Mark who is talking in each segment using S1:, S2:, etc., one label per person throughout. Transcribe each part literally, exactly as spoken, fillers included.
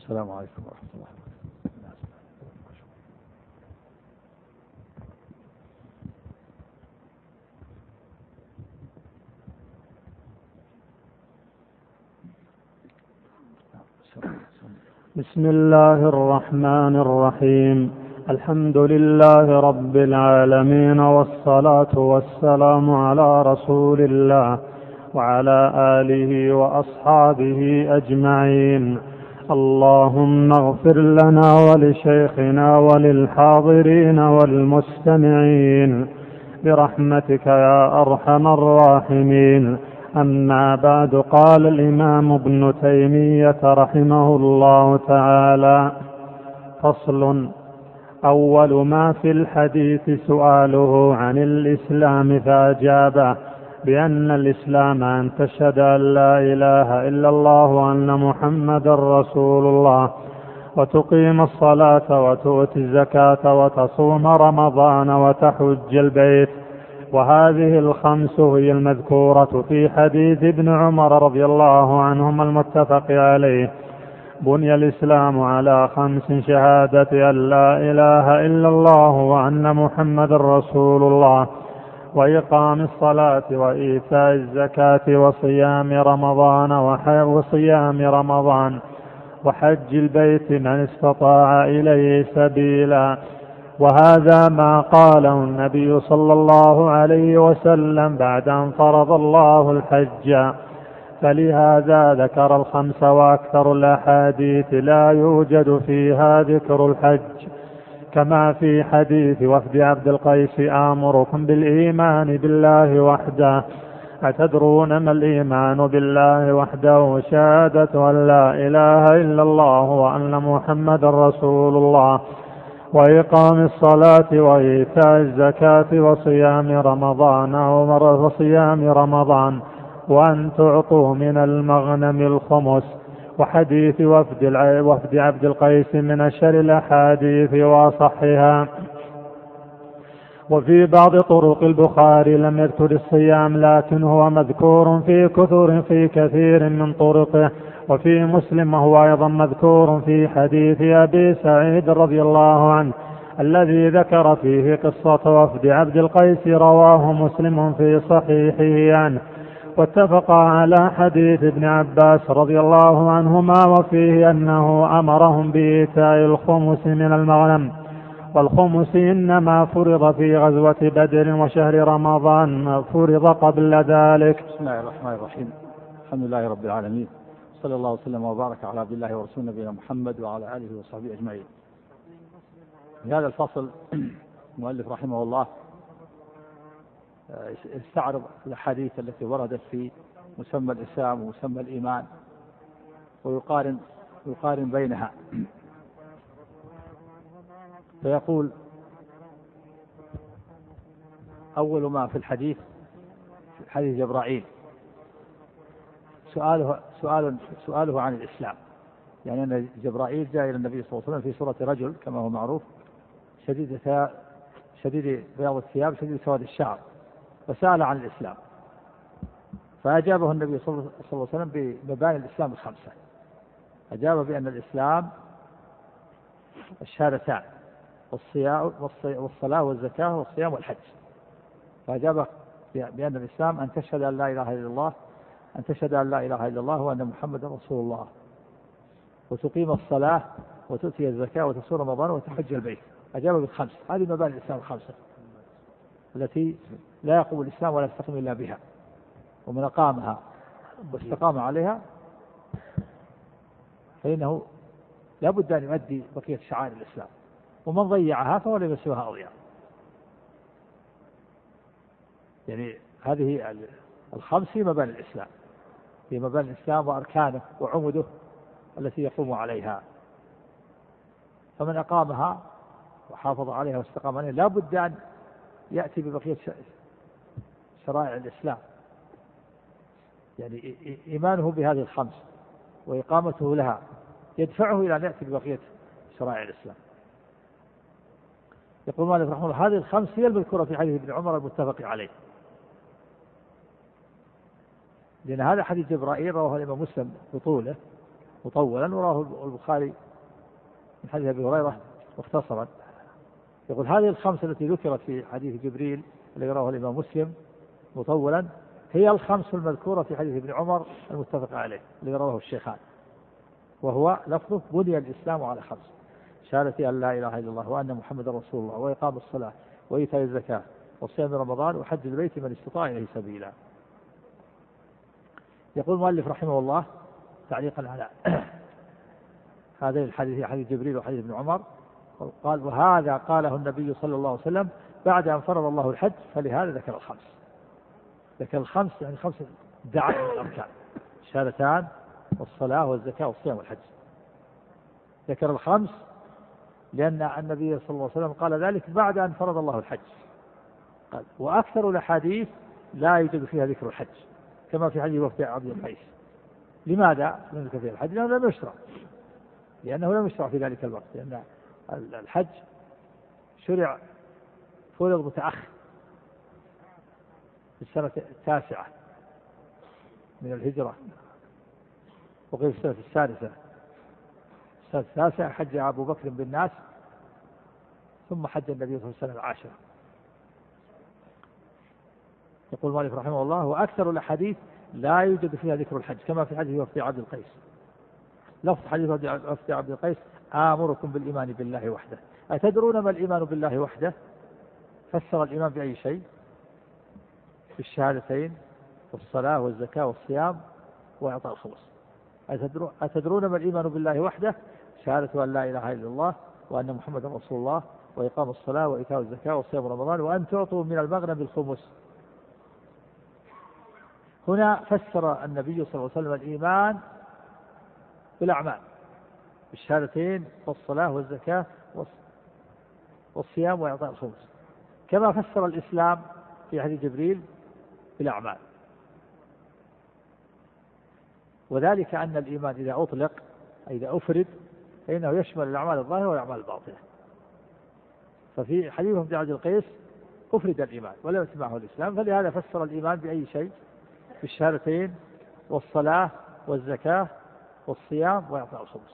S1: السلام عليكم ورحمة الله وبركاته.
S2: بسم الله الرحمن الرحيم. الحمد لله رب العالمين، والصلاة والسلام على رسول الله وعلى آله وأصحابه أجمعين. اللهم اغفر لنا ولشيخنا وللحاضرين والمستمعين برحمتك يا أرحم الراحمين. أما بعد، قال الإمام ابن تيمية رحمه الله تعالى: فصل: أول ما في الحديث سؤاله عن الإسلام، فأجابه بأن الإسلام أن تشهد أن لا إله إلا الله وأن محمدا رسول الله، وتقيم الصلاة وتؤتي الزكاة وتصوم رمضان وتحج البيت. وهذه الخمس هي المذكورة في حديث ابن عمر رضي الله عنهما المتفق عليه: بني الإسلام على خمس: شهادة أن لا إله إلا الله وأن محمد رسول الله، وإقام الصلاة وإيتاء الزكاة وصيام رمضان وصيام رمضان وحج البيت من استطاع إليه سبيلا. وهذا ما قاله النبي صلى الله عليه وسلم بعد أن فرض الله الحج، فلهذا ذكر الخمس، وأكثر الأحاديث لا يوجد فيها ذكر الحج، كما في حديث وفد عبد القيس: آمركم بالإيمان بالله وحده. أتدرون ما الإيمان بالله وحده؟ شهادة أن لا إله إلا الله وأن محمد رسول الله، وإقام الصلاة وإيتاء الزكاة وصيام رمضان وصيام رمضان وأن تعطوا من المغنم الخمس. وحديث وفد وفد عبد القيس من أشهر الأحاديث وأصحها. وفي بعض طرق البخاري لم يذكر الصيام، لكن هو مذكور في كثر في كثير من طرقه. وفي مسلم هو أيضا مذكور في حديث أبي سعيد رضي الله عنه الذي ذكر فيه قصة وفد عبد القيس، رواه مسلم في صحيحه عنه. واتفق على حديث ابن عباس رضي الله عنهما وفيه أنه أمرهم بإيتاء الخمس من المغنم، والخمس إنما فرض في غزوة بدر وشهر رمضان فرض قبل ذلك.
S1: بسم الله الرحمن الرحيم. الحمد لله رب العالمين، صلى الله وسلم وبارك على عبد الله ورسوله نبينا محمد وعلى آله وصحبه أجمعين. في هذا الفصل المؤلف رحمه الله استعرض الأحاديث التي وردت في مسمى الإسلام ومسمى الإيمان، ويقارن يقارن بينها، فيقول: أول ما في الحديث في حديث جبرائيل سؤاله سؤال سؤاله عن الإسلام، يعني أن جبرائيل جاء إلى النبي صلى الله عليه وسلم في صورة رجل كما هو معروف، شديد شديد بياض الثياب شديد سواد الشعر، فسأل عن الإسلام، فأجابه النبي صلى الله عليه وسلم بمباني الإسلام الخمسة. أجاب بأن الإسلام الشهادتان والصلاة والزكاة والصيام والحج. فأجاب بأن الإسلام أن تشهد أن لا إله إلا الله أن تشهد أن لا إله إلا الله وأن محمد رسول الله، وتقيم الصلاة وتؤتي الزكاة وتصوم رمضان وتحج البيت. أجاب بالخمس. هذه مباني الإسلام الخمسة التي لا يقوم الإسلام ولا يستقيم إلا بها، ومن أقامها واستقام عليها فإنه لا بد أن يؤدي بقية شعائر الإسلام، ومن ضيعها فهو لم يسوها أضيع. يعني هذه الخمس هي مباني الإسلام، هي مباني الإسلام وأركانه وعمده التي يقوم عليها، فمن أقامها وحافظ عليها واستقام عليها لا بد أن يأتي ببقية شرائع الإسلام، يعني إيمانه بهذه الخمس وإقامته لها يدفعه إلى أن يأتي ببقية شرائع الإسلام. يقول مالك رحمه الله: هذه الخمس هي المذكورة في حديث ابن عمر المتفق عليه، لأن هذا حديث جبرائيل رواه الإمام مسلم بطوله، مطولا، وراه البخاري من حديث أبي هريرة مختصرا. يقول هذه الخمس التي ذكرت في حديث جبريل الذي رواه الإمام مسلم مطولا هي الخمس المذكورة في حديث ابن عمر المتفق عليه الذي رواه الشيخان، وهو لفظه بني الإسلام على خمس: شهادة أن لا إله إلا الله وأن محمد رسول الله، وإقام الصلاة، وإيتاء الزكاة، وصيام رمضان، وحج البيت من استطاع إليه سبيلا. يقول المؤلف رحمه الله تعليقا على هذين الحديث، حديث جبريل وحديث ابن عمر، قال: وهذا قاله النبي صلى الله عليه وسلم بعد أن فرض الله الحج، فلهذا ذكر الخمس. ذكر الخمس يعني خمس دعائم الأركان: الشهادتان والصلاة والزكاة والصيام والحج. ذكر الخمس لأن النبي صلى الله عليه وسلم قال ذلك بعد أن فرض الله الحج. قال: وأكثر الأحاديث لا يوجد فيها ذكر الحج، كما في حديث وفد عبد القيس. لماذا لم يذكر فيها الحج؟ لأنه لم يشرع لأنه لم يشرع في ذلك الوقت، لأن الحج شرع فرض متأخر في السنة التاسعة من الهجرة، وقيل في السنة السادسة. السنة التاسعة حج أبو بكر بالناس، ثم حج النبي صلى الله عليه وسلم العاشرة. يقول مالك رحمه الله: وأكثر الأحاديث لا يوجد فيها ذكر الحج، كما في حديث وفد عبد القيس. لفظ حديث وفد عبد القيس: آمركم بالإيمان بالله وحده. أتدرون ما الإيمان بالله وحده؟ فسر الإيمان بأي شيء؟ بالشهادتين والصلاة والزكاة والصيام وإعطاء الخمس. أتدرون ما الإيمان بالله وحده؟ شهادة أن لا إله إلا الله وأن محمد رسول الله، وإقام الصلاة وإيتاء الزكاة وصيام رمضان، وأن تعطوا من المغنم بالخمس. هنا فسر النبي صلى الله عليه وسلم الإيمان بالأعمال، بالشهادتين والصلاة والزكاة والصيام وإعطاء الخمس، كما فسر الإسلام في حديث جبريل بالأعمال. وذلك أن الإيمان إذا أطلق أي إذا أفرد فإنه يشمل الأعمال الظاهرة والأعمال الباطنة. ففي حديث وفد عبد القيس أفرد الإيمان ولم يتبعه الإسلام، فلهذا فسر الإيمان بأي شيء؟ بالشهادتين والصلاة والزكاة والصيام وإعطاء الخمس.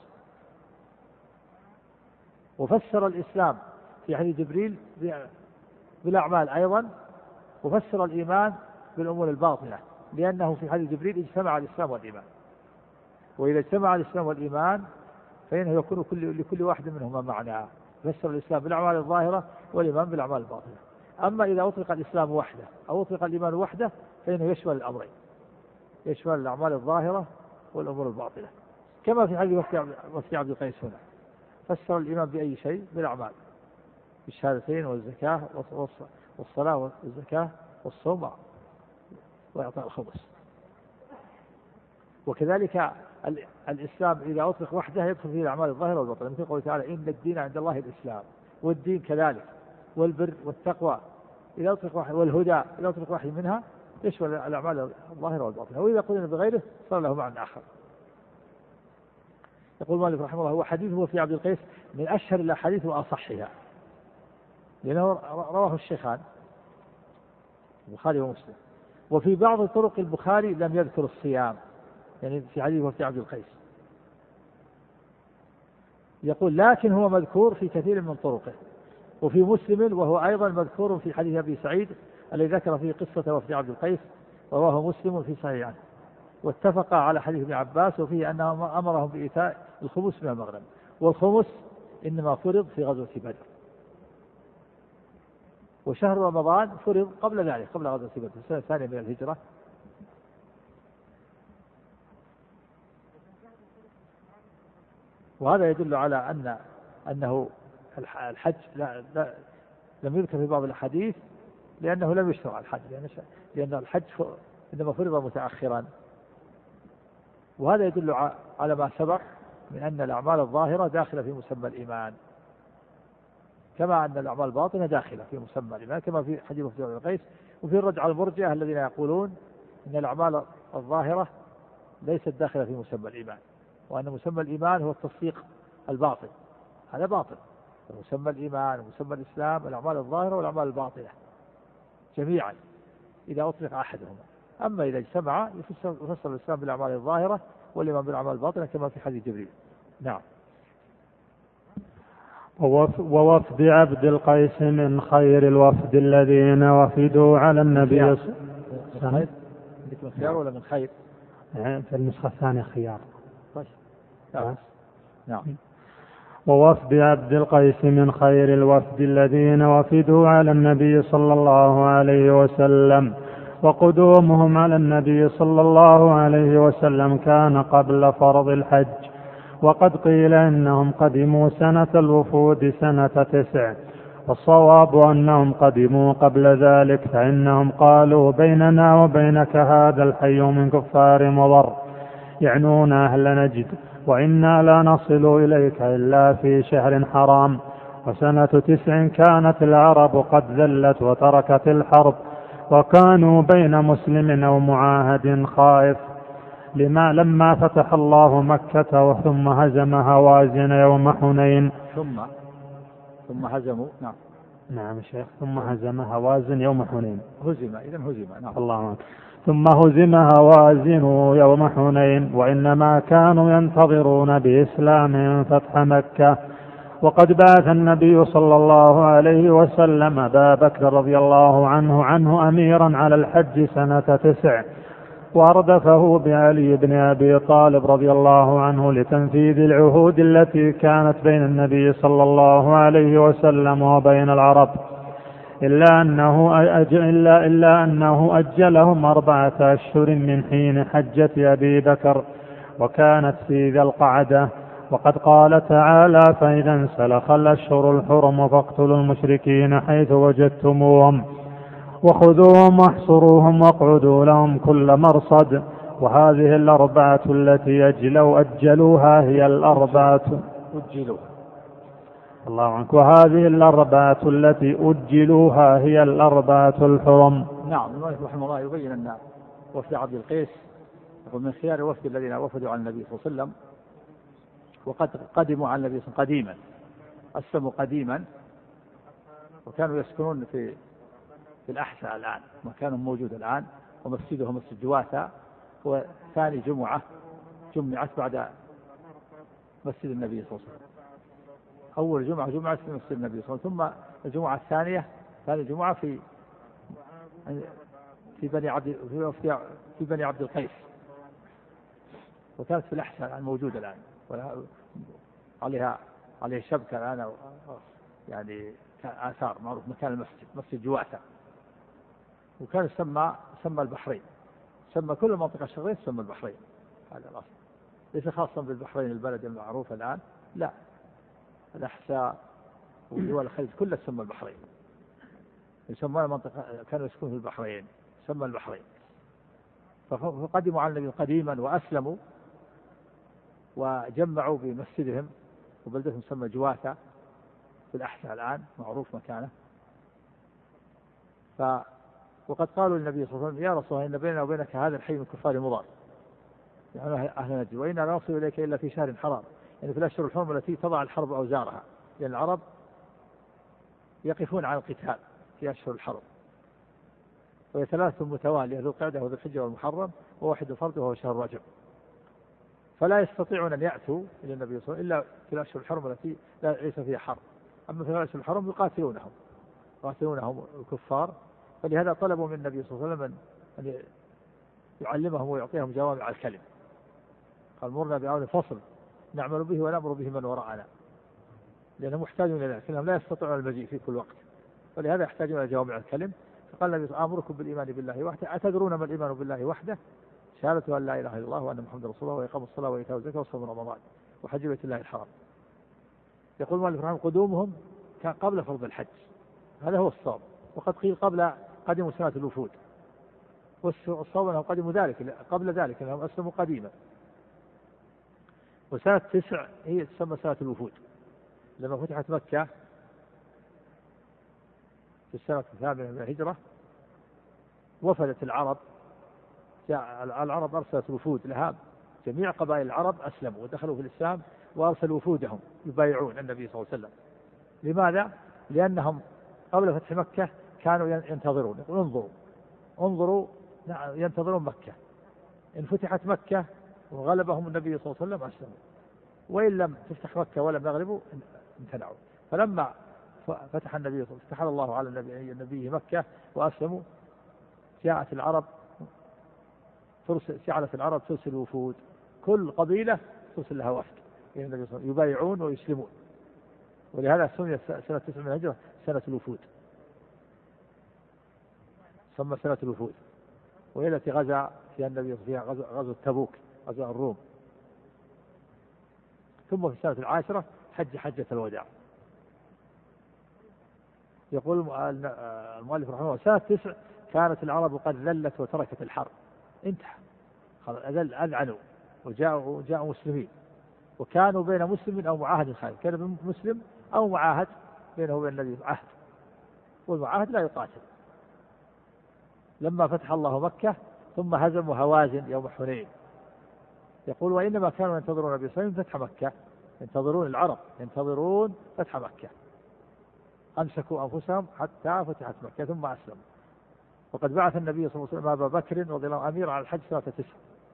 S1: وفسر الإسلام في حديث جبريل بالأعمال أيضا، وفسر الإيمان بالأمور الباطنة، لأنه في حديث جبريل اجتمع الإسلام والإيمان، وإذا اجتمع الإسلام والإيمان فإنه يكون كل لكل واحد منهما معنى. فسر الإسلام بالأعمال الظاهرة والإيمان بالأعمال الباطنة. أما إذا أطلق الإسلام وحده أو أطلق الإيمان وحده فإنه يشمل الأمرين، يشمل الأعمال الظاهرة والأمور الباطنة، كما في حديث وفد عبد القيس. هنا فسر الإيمان بأي شيء؟ بالأعمال، بالشهادتين والزكاة والصلاة والزكاة والصوم وإعطاء الخمس. وكذلك الإسلام إذا أطلق وحده يدخل فيه الأعمال الظاهرة والباطنة، مثل قوله تعالى: إن الدين عند الله الإسلام. والدين كذلك، والبر والتقوى إذا أطلق واحد، والهدى إذا أطلق واحد منها يشمل الأعمال الظاهرة والباطنة. وإذا قلنا بغيره صار له معنى آخر. يقول مالك رحمه الله: هو حديثه في عبد القيس من أشهر الأحاديث وأصحها، لأنه رواه الشيخان البخاري ومسلم. وفي بعض طرق البخاري لم يذكر الصيام، يعني في حديث وفد عبد القيس. يقول: لكن هو مذكور في كثير من طرقه. وفي مسلم وهو أيضا مذكور في حديث أبي سعيد الذي ذكر فيه قصة وفد عبد القيس، ورواه مسلم في صحيحه. واتفق على حديث ابن عباس وفيه أنه أمرهم بإيتاء الخمس من المغنم، والخمس إنما فرض في غزوة بدر، وشهر رمضان فرض قبل ذلك، قبل غزوة بدر في السنة الثانية من الهجرة. وهذا يدل على أن أنه الحج لا لا لم يذكر في بعض الأحاديث لأنه لم يشرع الحج، لأن الحج إنما فرض متأخرا. وهذا يدل على ما سبق من أن الأعمال الظاهرة داخلة في مسمى الإيمان، كما أن الأعمال الباطنة داخلة في مسمى الإيمان، كما في حديث وفد عبد القيس. وفي الرد على المرجئة الذين يقولون أن الأعمال الظاهرة ليست داخلة في مسمى الإيمان، وأن مسمى الإيمان هو التصديق الباطن. هذا باطل. مسمى الإيمان ومسمى الإسلام الأعمال الظاهرة والأعمال الباطنة جميعا إذا أطلق أحدهما. أما إذا اجتمع يفسر الإسلام بالأعمال الظاهرة والإيمان بالأعمال الباطنة كما في حديث جبريل. نعم.
S2: ووفد عبد القيس من خير الوفد الذين وفدوا على النبي صلى الله عليه وسلم.
S1: من خيار ولا من خير؟
S2: في النسخة الثانية خيار.
S1: نعم. نعم.
S2: ووفد عبد القيس من خير الوفد الذين وفدوا على النبي صلى الله عليه وسلم. وقدومهم على النبي صلى الله عليه وسلم كان قبل فرض الحج، وقد قيل إنهم قدموا سنة الوفود سنة تسع، والصواب أنهم قدموا قبل ذلك، فإنهم قالوا بيننا وبينك هذا الحي من كفار مضر، يعنون أهل نجد، وإنا لا نصل إليك إلا في شهر حرام. وسنة تسع كانت العرب قد ذلت وتركت الحرب، وكانوا بين مسلم أو معاهد خائف، لما لما فتح الله مكة ثم هزم هوازن يوم حنين.
S1: ثم ثم هزموا. نعم.
S2: نعم شيخ. ثم هزم هوازن يوم حنين.
S1: هزم إذن هزم. نعم.
S2: الله أكبر. ثم هزم هوازن يوم حنين، وإنما كانوا ينتظرون بإسلام فتح مكة. وقد بعث النبي صلى الله عليه وسلم أبا بكر رضي الله عنه عنه أميرا على الحج سنة تسع، واردفه بعلي بن أبي طالب رضي الله عنه لتنفيذ العهود التي كانت بين النبي صلى الله عليه وسلم وبين العرب، إلا أنه, إلا, إلا أنه أجلهم أربعة أشهر من حين حجة أبي بكر، وكانت في ذي القعدة. وقد قال تعالى: فإذا انسلخ الأشهر الحرم فاقتلوا المشركين حيث وجدتموهم وخذوهم واحصروهم واقعدوا لهم كل مرصد. وهذه الأربعة التي أجلوا أجلوها هي الأربعة
S1: أجلوا
S2: الله عنك وهذه الأربعة التي أجلوها هي الأربعة الحرم.
S1: نعم. المؤلف رحمه الله يبين أن وفد عبد القيس ومن خيار وفد الذين وفدوا على النبي صلى الله عليه وسلم، وقد قدموا على النبي صلى الله عليه وسلم قديما، أسلموا قديما، وكانوا يسكنون في في الأحساء الآن، مكانهم موجود الآن، ومسجدهم مسجد جواثة هو ثاني جمعة جمعت بعد مسجد النبي صلى الله عليه وسلم. أول جمعة جمعت في مسجد النبي صلى الله عليه وسلم، ثم الجمعة الثانية ثاني جمعة في في بني عبد في بني عبد القيس، وكانت في الأحساء الآن موجودة الآن، عليها عليه شبكة الآن، يعني آثار معروف مكان المسجد مسجد جواثة. وكان يسمى سمى البحرين، سمى كل المنطقة الشرقية تسمى البحرين، هذا الأصل، ليس خاصا بالبحرين البلد المعروف الآن، لا، الأحساء ودول الخليج كلها تسمى البحرين، يسمى منطقة كانوا يسكنون في البحرين سمى البحرين. فقدموا على النبي قديما وأسلموا وجمعوا بمسجدهم وبلدتهم تسمى جواثة في الأحساء الآن معروف مكانه. ف وقد قالوا للنبي صلى الله عليه وسلم: يا رسول الله إن بيننا وبينك هذا الحي من كفار مضر، يعني أهل نجد، وإنا لا نصل إليك إلا في شهر حرام، يعني في الأشهر الحرم التي تضع الحرب أوزارها، لأن العرب يقفون على القتال في أشهر الحرم، وهي ثلاثة متوالية: ذو القعدة وذو الحجة والمحرم، وواحد فرد وهو شهر رجب، فلا يستطيعون أن يأتوا إلى النبي صلى الله عليه وسلم إلا في الأشهر الحرم التي ليس فيها حرب، أما في الأشهر الحرم يقاتلونهم يقاتلونهم الكفار. فلهذا طلبوا من النبي صلى الله عليه وسلم أن يعلمهم ويعطيهم جوامع الكلم، قال: مرنا بعون فصل نعمل به ونأمر به من وراءنا، لأنهم محتاجون إلى ذلك، لأنهم لا يستطيعون المجيء في كل وقت، ولهذا يحتاجون إلى جوامع الكلم. فقال النبي: آمركم بالإيمان بالله وحده، أتدرون ما الإيمان بالله وحده؟ شهادة أن لا إله إلا الله وأن محمد رسول الله وإقام الصلاة وإيتاء الزكاة وصوم رمضان وحج بيت الله الحرام. يقول المؤلف رحمه: قدومهم كان قبل فرض الحج، هذا هو الصواب. وقد قيل قبل قدموا سنة الوفود، والصواب أنهم قدموا ذلك قبل ذلك، أنهم أسلموا قديما. وسنة تسع هي تسمى سنة الوفود، لما فتحت مكة في السنة الثامنة من الهجرة وفدت العرب، العرب أرسلت وفود لها، جميع قبائل العرب أسلموا ودخلوا في الإسلام، وأرسلوا وفودهم يبايعون النبي صلى الله عليه وسلم. لماذا؟ لأنهم قبل فتح مكة كانوا ينتظرون، انظروا انظروا ينتظرون مكة. إن فتحت مكة وغلبهم النبي صلى الله عليه وسلم أسلموا، وإن لم تفتح مكة ولم يغلبوا امتنعوا. فلما فتح النبي فتح الله على النبي النبي مكة وأسلموا، جاءت العرب ترسل جعلت العرب ترسل وفود، كل قبيلة ترسل لها وفد إلى النبي صلى الله عليه وسلم يبايعون ويسلمون. ولهذا سميت سنة تسع من الهجرة سنة الوفود، سمى سنة الوفود. وهي التي غزا فيها النبي فيها غزوة تبوك، غزوة الروم. ثم في السنة العاشرة حج حجة الوداع. يقول المؤلف رحمه الله سنة تسع كانت العرب قد ذلت وتركت الحرب، انتهى، أذل أذعنوا وجاءوا جاءوا مسلمين، وكانوا بين مسلم أو معاهد خالد، كان مسلم أو معاهد بينه وبين النبي عهد، والمعاهد لا يقاتل. لما فتح الله مكة ثم هزموا هوازن يوم حنين. يقول وإنما كانوا ينتظرون النبي صلى الله عليه وسلم فتح مكة، ينتظرون العرب ينتظرون فتح مكة، أمسكوا أنفسهم حتى فتحت مكة ثم أسلموا. وقد بعث النبي صلى الله عليه وسلم أبا بكر رضي الله عنه أمير على الحج سنة تسع،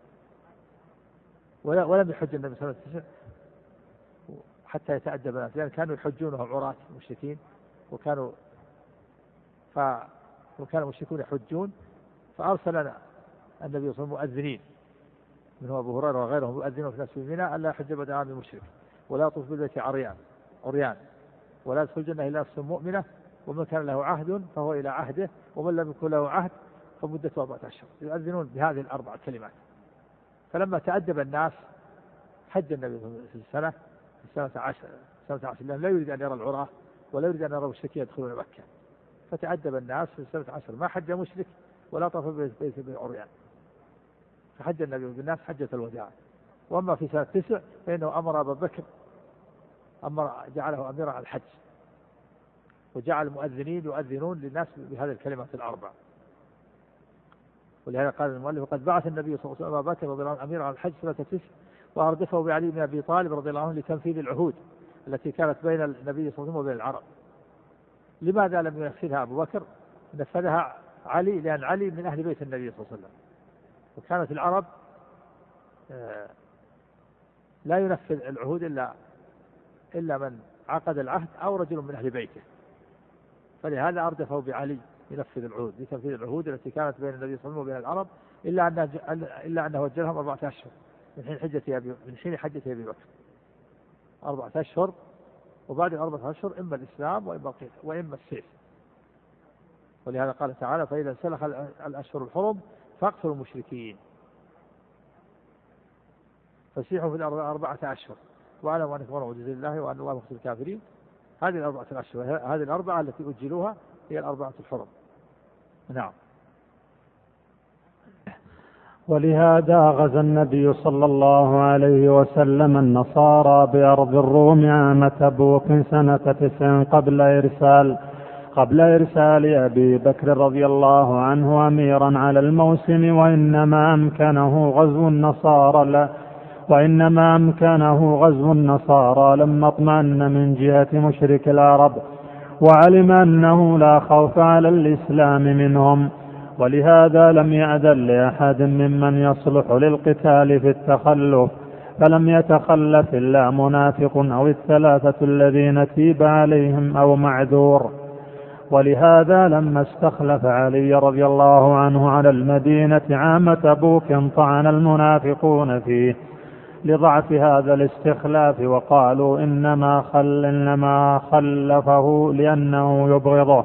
S1: ولم يحج النبي سنة تسع حتى يتأدب الناس، لأن كانوا يحجونهم عراة المشركين، وكانوا ف وكان المشركون يحجون، فأرسل النبي صلى الله عليه وسلم مؤذنين منهم أبو هريرة وغيرهم يؤذنون في الناس في منى ألا يحج بعد عام المشرك، ولا يطوف بالبيت عريان عريان، ولا يدخل الجنة إلا نفس مؤمنة، ومن كان له عهد فهو إلى عهده، ومن لم يكن له عهد فمدته أربعة أشهر. يؤذنون بهذه الأربع كلمات. فلما تأدب الناس حج النبي في السنة في السنة عشر سنة عشر، لأنه لا يريد أن يرى العراة ولا يريد أن يرى المشركين يدخلون مكة، فتأدب الناس في السنة عشر، ما حج مشرك ولا طاف بالبيت عريان، فحج النبي بالناس حجة الوداع. وأما في سنة تسع فإنه أمر أبا بكر أمر جعله أميرا على الحج، وجعل المؤذنين يؤذنون للناس بهذه الكلمات الأربع. ولهذا قال المؤلف قد بعث النبي صلى الله عليه وسلم أبا بكر رضي الله عنه أميرا على الحج سنة تسع، وأردفه بعلي بن أبي طالب رضي الله عنه لتنفيذ العهود التي كانت بين النبي صلى الله عليه وسلم وبين العرب. لماذا لم ينفذها أبو بكر؟ نفذها علي لأن علي من أهل بيت النبي صلى الله عليه وسلم، وكانت العرب لا ينفذ العهود إلا إلا من عقد العهد أو رجل من أهل بيته، فلهذا أردفه بعلي ينفذ العهود لتنفيذ العهود التي كانت بين النبي صلى الله عليه وسلم وبين العرب، إلا أنه إلا أنه وجلهم أربعة أشهر من حين حجة أبي من حين حجة أبي بكر، أربعة أشهر، وبعد الأربعة أشهر إما الإسلام وإما القتال وإما السيف. ولهذا قال تعالى فإذا سلخ الأشهر الحرم فاقتلوا المشركين فسيحوا في الأرض أربعة أشهر واعلموا أنكم غير معجزين الله وأن الله مخزي الكافرين. هذه الأربعة الأشهر، هذه الأربعة التي أجلوها هي الأربعة الحرم. نعم.
S2: ولهذا غزا النبي صلى الله عليه وسلم النصارى بأرض الروم عام تبوك سنة تسع قبل إرسال قبل إرسال أبي بكر رضي الله عنه أميرا على الموسم، وإنما أمكنه غزو النصارى لا وإنما أمكنه غزو النصارى لما اطمأن من جهة مشرك العرب وعلم أنه لا خوف على الإسلام منهم، ولهذا لم يأذن لأحد ممن يصلح للقتال في التخلف، فلم يتخلف إلا منافق أو الثلاثة الذين تيب عليهم أو معذور. ولهذا لما استخلف علي رضي الله عنه على المدينة عام تبوك طعن المنافقون فيه لضعف هذا الاستخلاف، وقالوا إنما خل إنما خلفه لأنه يبغضه،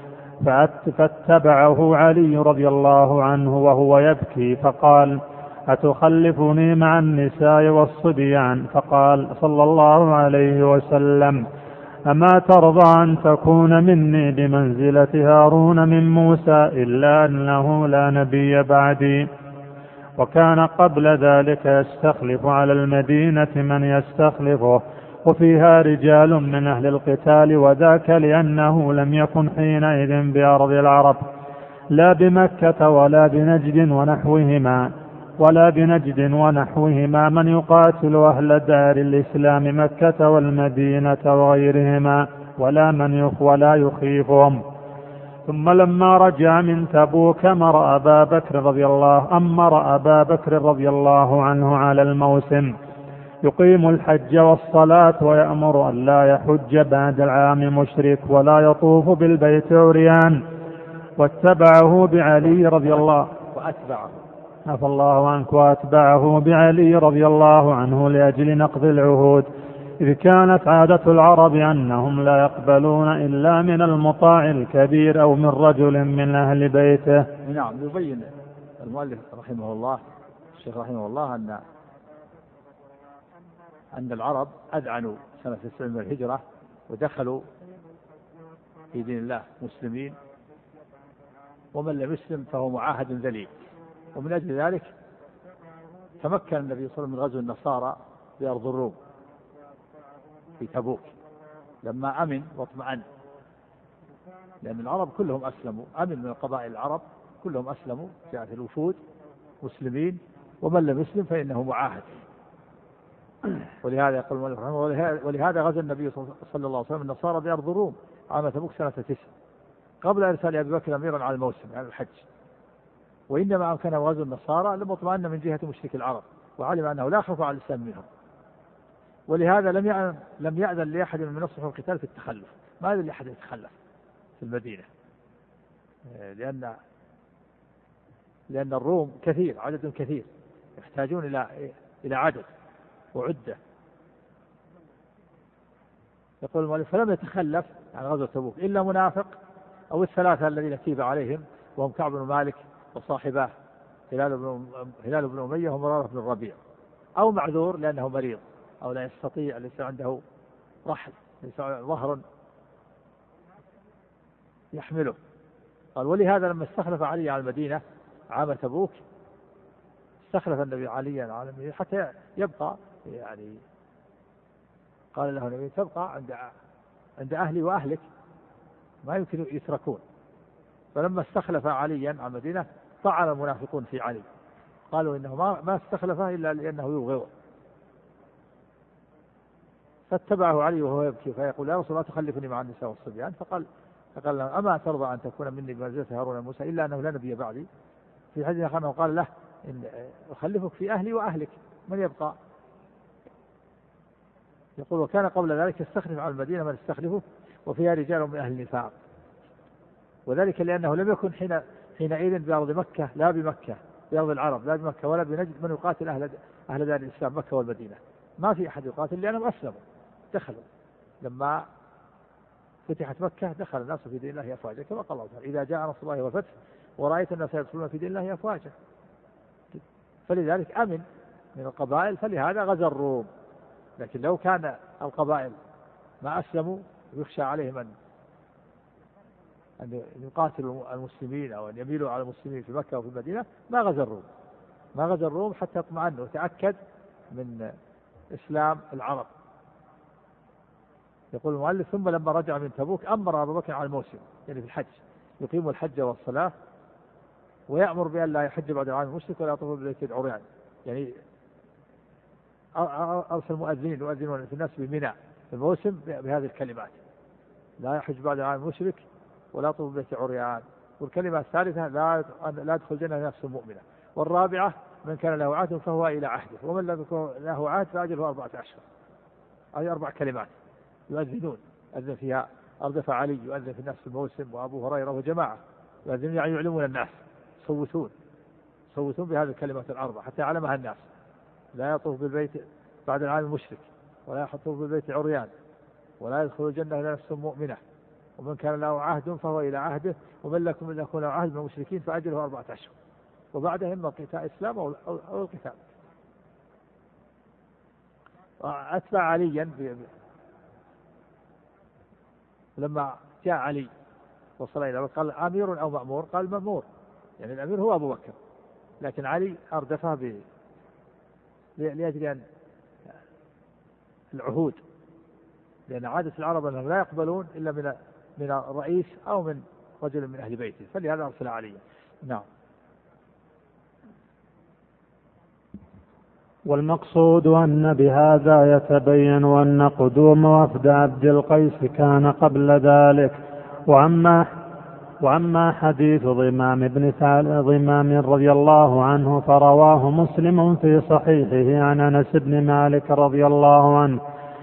S2: فاتبعه علي رضي الله عنه وهو يبكي فقال أتخلفني مع النساء والصبيان؟ فقال صلى الله عليه وسلم أما ترضى أن تكون مني بمنزلة هارون من موسى إلا أنه لا نبي بعدي. وكان قبل ذلك يستخلف على المدينة من يستخلفه وفيها رجال من أهل القتال، وذاك لأنه لم يكن حينئذ بأرض العرب لا بمكة ولا بنجد ونحوهما ولا بنجد ونحوهما من يقاتل أهل دار الإسلام مكة والمدينة وغيرهما ولا من يخ ولا يخيفهم، ثم لما رجع من تبوك أمر أبا بكر رضي الله أمر أبا بكر رضي الله عنه على الموسم يقيم الحج والصلاة ويأمر أن لا يحج بعد العام مشرك ولا يطوف بالبيت عريان، واتبعه بعلي رضي الله
S1: وأتبعه
S2: عفى الله عنك وأتبعه بعلي رضي الله عنه لأجل نقض العهود، إذ كانت عادة العرب أنهم لا يقبلون إلا من المطاع الكبير أو من رجل من أهل بيته.
S1: نعم. يبين المؤلف رحمه الله الشيخ رحمه الله أن أن العرب أذعنوا سنة تسعين من الهجرة ودخلوا في دين الله مسلمين، ومن لم يسلم فهو معاهد ذليل. ومن أجل ذلك تمكن النبي صلى الله عليه وسلم من غزو النصارى في أرض الروم في تبوك لما أمن واطمأن، لأن العرب كلهم أسلموا، أمن من القبائل العرب كلهم أسلموا، جاءت الوفود مسلمين، ومن لم يسلم فإنه معاهد. ولهذا يقول المؤلف رحمه الله ولهذا غزا النبي صلى الله عليه وسلم النصارى بأرض الروم عام تبوك سنة تسع قبل إرسال أبي بكر أميرا على الموسم على يعني الحج، وإنما أمكنه غزو النصارى لما اطمأن من جهة مشرك العرب وعلم أنه لا خوف على الإسلام منهم. ولهذا لم يأذن لم يأذن لأحد من يصلح القتال في التخلف، ما يأذن لأحد يتخلف في المدينة، لأن لأن الروم كثير، عدد كثير، يحتاجون إلى إلى عدد وعدة. يقول المؤلف فلم يتخلف عن غزوة تبوك إلا منافق أو الثلاثة الذين كتب عليهم، وهم كعب بن مالك وصاحباه هلال بن هلال بن أمية ومرارة بن الربيع، أو معذور لأنه مريض أو لا يستطيع، ليس عنده رحل، ليس ظهر يحمله. قال ولهذا لما استخلف علي على المدينة عام تبوك استخلف النبي عليا على المدينة حتى يبقى، يعني قال له النبي تبقى عند عند أهلي وأهلك، ما يمكن يتركون. فلما استخلف عليا على المدينة طعن المنافقون في علي، قالوا إنه ما ما استخلفه إلا لأنه يبغضه. فاتبعه علي وهو يبكي فيقول يا رسول الله تخلفني مع النساء والصبيان، فقال فقال له أما ترضى أن تكون مني بمنزلة هارون وموسى إلا أنه لا نبي بعدي. في حديث آخر قال له إن أخلفك في أهلي وأهلك، من يبقى؟ يقول وكان قبل ذلك يستخلف على المدينة من استخلفه وفيها رجال من أهل النفاق، وذلك لأنه لم يكن حين حينئذ بأرض مكة لا بمكة بأرض العرب لا بمكة ولا بنجد من يقاتل أهل أهل دار الإسلام مكة والمدينة، ما في أحد يقاتل لأنهم أسلموا دخلوا. لما فتحت مكة دخل الناس في دين الله أفواجا، كما قال الله تعالى إذا جاء نصر الله والفتح ورأيت الناس يدخلون في دين الله أفواجا. فلذلك أمن من القبائل، فلهذا غزا الروم. لكن لو كان القبائل ما أسلموا يخشى عليهم أن أن يقاتلوا المسلمين أو أن يميلوا على المسلمين في مكة وفي المدينة ما غزا الروم ما غزا الروم حتى اطمأن وتأكد من إسلام العرب. يقول المؤلف ثم لما رجع من تبوك أمر أبو بكر على الموسم يعني في الحج يقيم الحج والصلاة ويأمر بأن لا يحج بعد العام المشرك ولا يطوف بالبيت العريان، يعني أرسل مؤذنين يؤذنون في الناس بمنى في الموسم بهذه الكلمات لا يحج بعد العام المشرك ولا يطوف بالبيت عريان. والكلمة الثالثة لا لا يدخل جنة نفس مؤمنة. والرابعة من كان له عهد فهو إلى عهده ومن لم يكن له عهد فأجله أربعة أشهر. هذه أربع كلمات يؤذنون، أذن فيها أردف علي يؤذن في الناس في الموسم وأبو هريرة وجماعة يؤذنون يعني يعلمون الناس يصوتون يصوتون بهذه الكلمات الأربع حتى يعلمها الناس. لا يطوف بالبيت بعد العام المشرك ولا يطوف بالبيت عريان ولا يدخل الجنة إلا نفس مؤمنة ومن كان له عهد فهو إلى عهده ومن لكم من يكون له عهد من المشركين فأجله أربعة أشهر. وبعدها إما قتال إسلام أو, أو, أو القتال. أتبع عليا لما جاء علي وصل إلى قال أمير أو مأمور؟ قال مأمور، يعني الأمير هو أبو بكر، لكن علي أردفه ب لأجل أن العهود، لأن عادة العرب أنهم لا يقبلون إلا من من الرئيس أو من رجل من أهل بيته، فلهذا أرسل علي. نعم.
S2: والمقصود أن بهذا يتبين أن قدوم وفد عبد القيس كان قبل ذلك. وأما وأما حديث ضمام بن ضمام رضي الله عنه فرواه مسلم في صحيحه عن أنس بن مالك رضي الله عنه: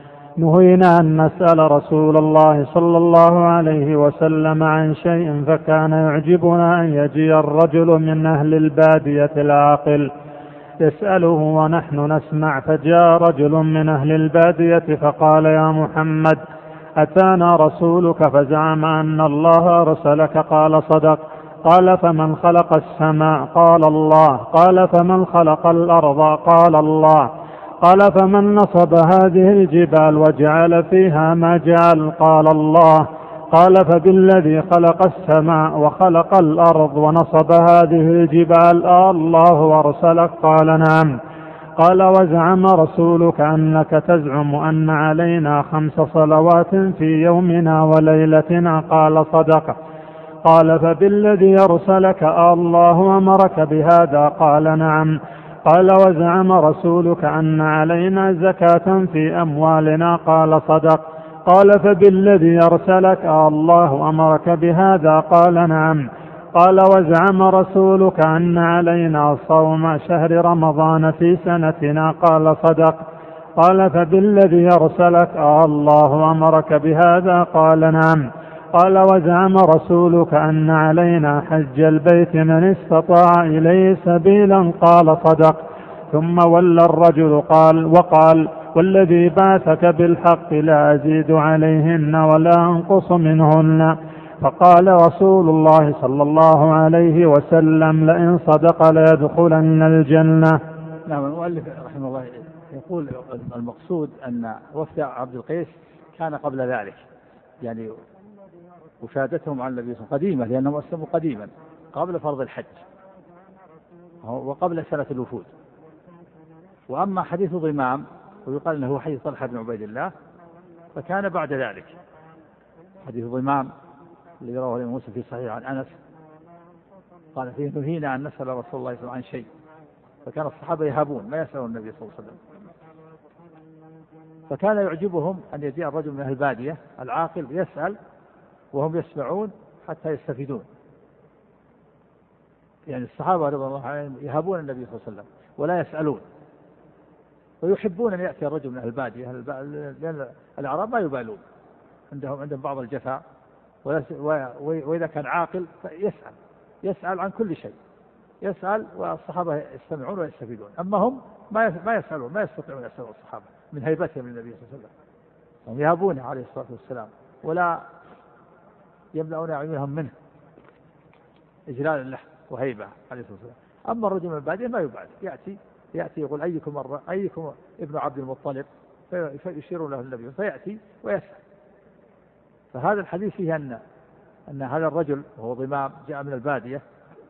S2: نهينا أن نسأل رسول الله صلى الله عليه وسلم عن شيء فكان يعجبنا أن يجي الرجل من أهل البادية العاقل يسأله ونحن نسمع. فجاء رجل من أهل البادية فقال: يا محمد، أتانا رسولك فزعم أن الله أرسلك. قال: صدق. قال: فمن خلق السماء؟ قال: الله. قال: فمن خلق الأرض؟ قال: الله. قال: فمن نصب هذه الجبال وجعل فيها ما جعل؟ قال: الله. قال: فبالذي خلق السماء وخلق الأرض ونصب هذه الجبال الله أرسلك؟ قال: نعم. قال: وزعم رسولك أنك تزعم أن علينا خمس صلوات في يومنا وليلتنا؟ قال: صدق. قال: فبالذي أرسلك الله أمرك بهذا؟ قال: نعم. قال: وزعم رسولك أن علينا زكاة في أموالنا؟ قال: صدق. قال: فبالذي أرسلك الله أمرك بهذا؟ قال: نعم. قال: وزعم رسولك أن علينا صوم شهر رمضان في سنتنا؟ قال: صدق. قال: فبالذي أرسلك الله أمرك بهذا؟ قال: نعم. قال: وزعم رسولك أن علينا حج البيت من استطاع إليه سبيلا؟ قال: صدق. ثم ولى الرجل قال وقال: والذي بعثك بالحق لا أزيد عليهن ولا أنقص منهن. فقال رسول الله صلى الله عليه وسلم: لئن صدق ليدخلن الجنة.
S1: نعم. المؤلف رحمه الله يقول: المقصود أن وفد عبد القيس كان قبل ذلك، يعني وفادتهم على النبي صلى الله عليه وسلم قديمة، لأنهم أسلموا قديما قبل فرض الحج وقبل سنة الوفود. وأما حديث ضمام ويقال أنه حديث طلحة بن عبيد الله فكان بعد ذلك. حديث ضمام الذي رواه الإمام مسلم في صحيح عن أنس قال فيه: نهينا أن نسأل رسول الله صلى الله عليه وسلم عن شيء، فكان الصحابة يهابون ما يسألون النبي صلى الله عليه وسلم. فكان يعجبهم أن يجيء الرجل من أهل البادية العاقل يسأل وهم يسمعون حتى يستفيدون. يعني الصحابة رضي الله عنهم يهابون النبي صلى الله عليه وسلم ولا يسألون، ويحبون أن يأتي الرجل من أهل البادية، لأن الأعراب ما يبالون، عندهم عندهم بعض الجفاء، وإذا كان عاقل فيسأل يسأل عن كل شيء، يسأل والصحابة يستمعون ويستفيدون. أما هم ما يسألون، ما يستطيعون يسألون الصحابة من هيبتهم للنبي صلى الله عليه وسلم، هم يهابونه عليه الصلاة والسلام ولا يملؤون أعينهم منه إجلال له وهيبة عليه الصلاة والسلام. أما الرجل من البادية ما يبالي، يأتي يأتي يقول: أيكم الر... أيكم ابن عبد المطلب؟ فيشير له النبي فيأتي ويسأل. فهذا الحديث فيه أن أن هذا الرجل وهو ضمام جاء من البادية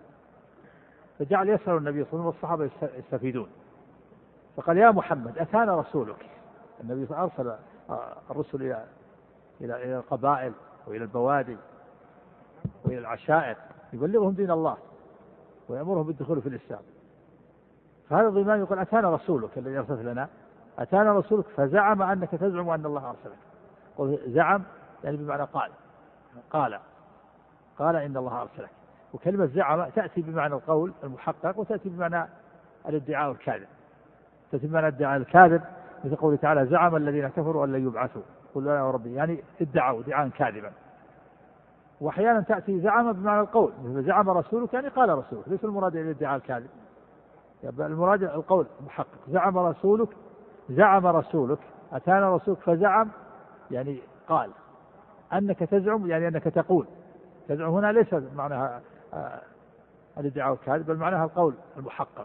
S1: فجعل يسأل النبي صلى الله عليه وسلم والصحابة يستفيدون. فقال: يا محمد، أتانا رسولك. النبي صلى الله عليه وسلم أرسل الرسل إلى إلى إلى القبائل وإلى البوادي وإلى العشائر يبلغهم دين الله ويأمرهم بالدخول في الإسلام. فهذا الضمام يقول: أتانا رسولك الذي أرسلت لنا، أتانا رسولك فزعم أنك تزعم أن الله أرسلك. قل زعم يعني بمعنى قال قال قال إن الله أرسلك. وكلمة زعم تأتي بمعنى القول المحقق وتأتي بمعنى الادعاء الكاذب. تأتي بمعنى الادعاء الكاذب مثل قوله تعالى: زعم الذين كفروا أن لن يبعثوا قل لا يا ربي، يعني ادعوا ادعاء كاذبا. وأحيانا تأتي زعم بمعنى القول، زعم رسولك يعني قال رسولك، ليس المراد الادعاء الكاذب، المراد القول المحقق. زعم رسولك زعم رسولك أتانا رسولك فزعم يعني قال. أنك تزعم يعني أنك تقول. تزعم هنا ليس معناها الادعاء الكاذب بل معناها القول المحقق.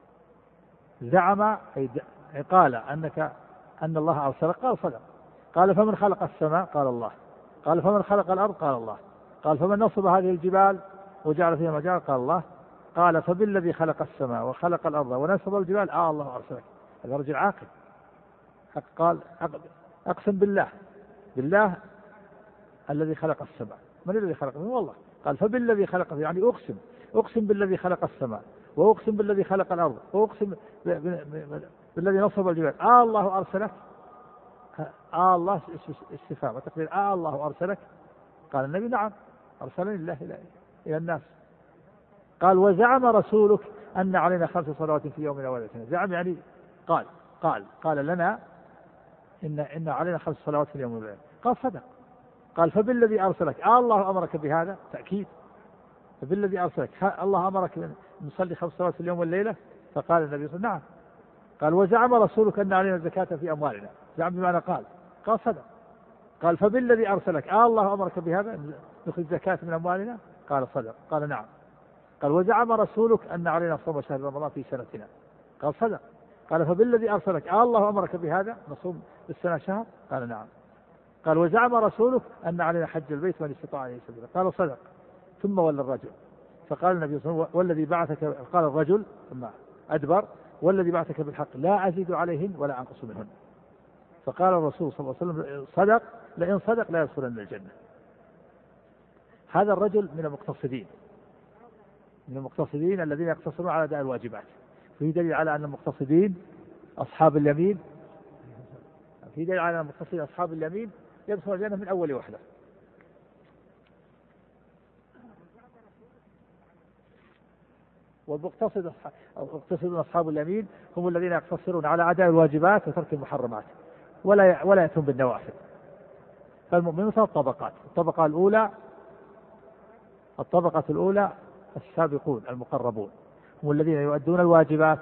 S1: زعم أي قال أنك أن الله أرسلك، قال صدق. قال: فمن خلق السماء؟ قال الله. قال: فمن خلق الأرض؟ قال الله. قال: فمن نصب هذه الجبال وجعل فيها ما جعل؟ قال الله. قال: فبالذي خلق السماء وخلق الأرض ونصب الجبال آه الله أرسلك. هذا رجل عاقل. قال: أقسم بالله بالله الذي خلق السماء. من الذي خلق السماء؟ والله. قال: فبالذي خلق، يعني أقسم أقسم بالذي خلق السماء وأقسم بالذي خلق الأرض وأقسم بالذي نصب الجبال آه الله أرسلك. آه الله استفهام تقدير آه الله أرسلك. قال النبي: نعم. أرسلني الله إلى الناس. قال وزعم رسولك أن علينا خمس صلوات في يومنا وليلتنا. زعم يعني قال قال قال لنا إن إن علينا خمس صلوات في اليوم والليلة. قال صدق. قال فبالذي أرسلك آه الله أمرك بهذا؟ تأكيد. فبالذي أرسلك الله أمرك أن نصلي خمس صلوات في اليوم والليلة؟ فقال النبي صلى الله عليه وسلم نعم. قال وزعم رسولك أن علينا الزكاة في أموالنا. زعم بمعنى قال قال صدق. قال فبالذي أرسلك آه الله أمرك بهذا نخرج زكاة من أموالنا؟ قال صدق. قال نعم. قال وزعم رسولك أن علينا صوم شهر رمضان في سنتنا؟ قال صدق. قال فبالذي أرسلك آه الله أمرك بهذا نصوم السنة شهر؟ قال نعم. قال وزعم رسولك أن علينا حج البيت من استطاع إليه سبيلا؟ قال صدق. ثم ولى الرجل فقال النبي صلى الله عليه وسلم والذي بعثك، قال الرجل ثم أدبر والذي بعثك بالحق لا أزيد عليهن ولا أنقص منهن. فقال الرسول صلى الله عليه وسلم صدق، لئن صدق لا يدخلن الجنة. هذا الرجل من المقتصدين من المقتصدين الذين يقتصرون على أداء الواجبات. في دليل على أن المقتصدين أصحاب اليمين في دليل على أن المقتصدين أصحاب اليمين يدخل الجنة من أول وحدة. والمقتصد المقتصدون أصحاب اليمين هم الذين يقتصرون على أداء الواجبات وترك المحرمات ولا ولا يأتون بالنوافل. فالمؤمنون ثلاث طبقات. الطبقة الأولى الطبقة الأولى السابقون المقربون هم الذين يؤدون الواجبات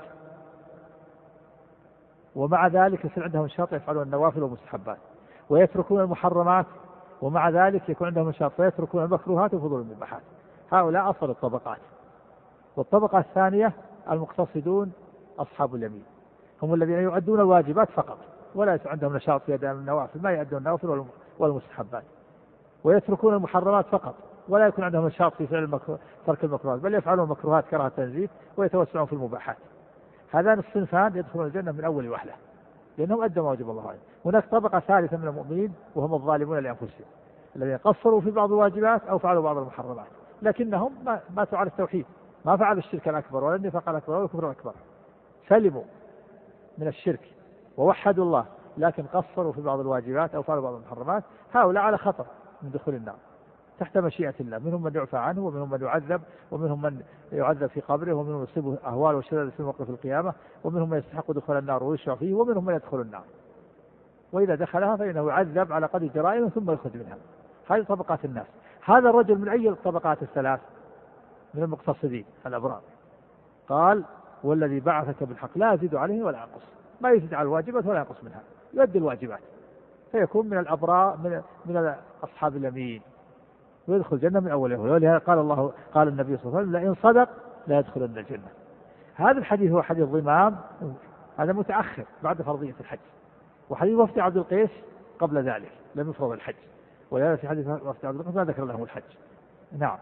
S1: ومع ذلك يصير عندهم نشاط يفعلون النوافل والمستحبات، ويتركون المحرمات ومع ذلك يكون عندهم نشاط ويتركون المكروهات وفضول المباحات. هؤلاء أصل الطبقات. والطبقة الثانية المقتصدون أصحاب اليمين هم الذين يؤدون الواجبات فقط ولا عندهم نشاط في أداء النوافل، ما يؤدون النوافل والمستحبات، ويتركون المحرمات فقط ولا يكون عندهم نشاط في فعل المكروه ترك المكروهات، بل يفعلون المكروهات كراهة تنزيه ويتوسعون في المباحات. هذان الصنفان يدخلون الجنة من أول وهلة لأنهم أدوا واجب الله عليهم. هناك طبقة ثالثة من المؤمنين وهم الظالمون لأنفسهم الذين قصروا في بعض الواجبات أو فعلوا بعض المحرمات لكنهم ما ماتوا على التوحيد، ما فعلوا الشرك الأكبر ولا النفاق الأكبر ولا الكفر الأكبر، سلموا من الشرك ووحدوا الله لكن قصروا في بعض الواجبات أو فعلوا بعض المحرمات. هؤلاء على خطر من دخول النار تحت مشيئة الله. منهم من يعفى عنه ومنهم من يعذب ومنهم من يعذب في قبره ومنهم يصيبه أهوال وشدائد في موقف القيامة ومنهم من يستحق دخول النار ويشرع فيه ومنهم من يدخل النار وإذا دخلها فإنه يعذب على قدر جرائمه ثم يخرج منها. هذه طبقات الناس. هذا الرجل من أي الطبقات الثلاث؟ من المقتصدين الأبرار. قال والذي بعثك بالحق لا يزيد عليه ولا ينقص، ما يزيد على الواجبات ولا ينقص منها، يؤدي الواجبات فيكون من الأبرار من من أصحاب اليمين ويدخل الجنة من أوله. ولهذا قال الله قال النبي صلى الله عليه وسلم لئن صدق لا يدخلن الجنة. هذا الحديث هو حديث ضمام، هذا متأخر بعد فرضية الحج، وحديث وفد عبد القيس قبل ذلك لم يفرض الحج، ولهذا في حديث وفد عبد القيس ما ذكر لهم الحج. نعم.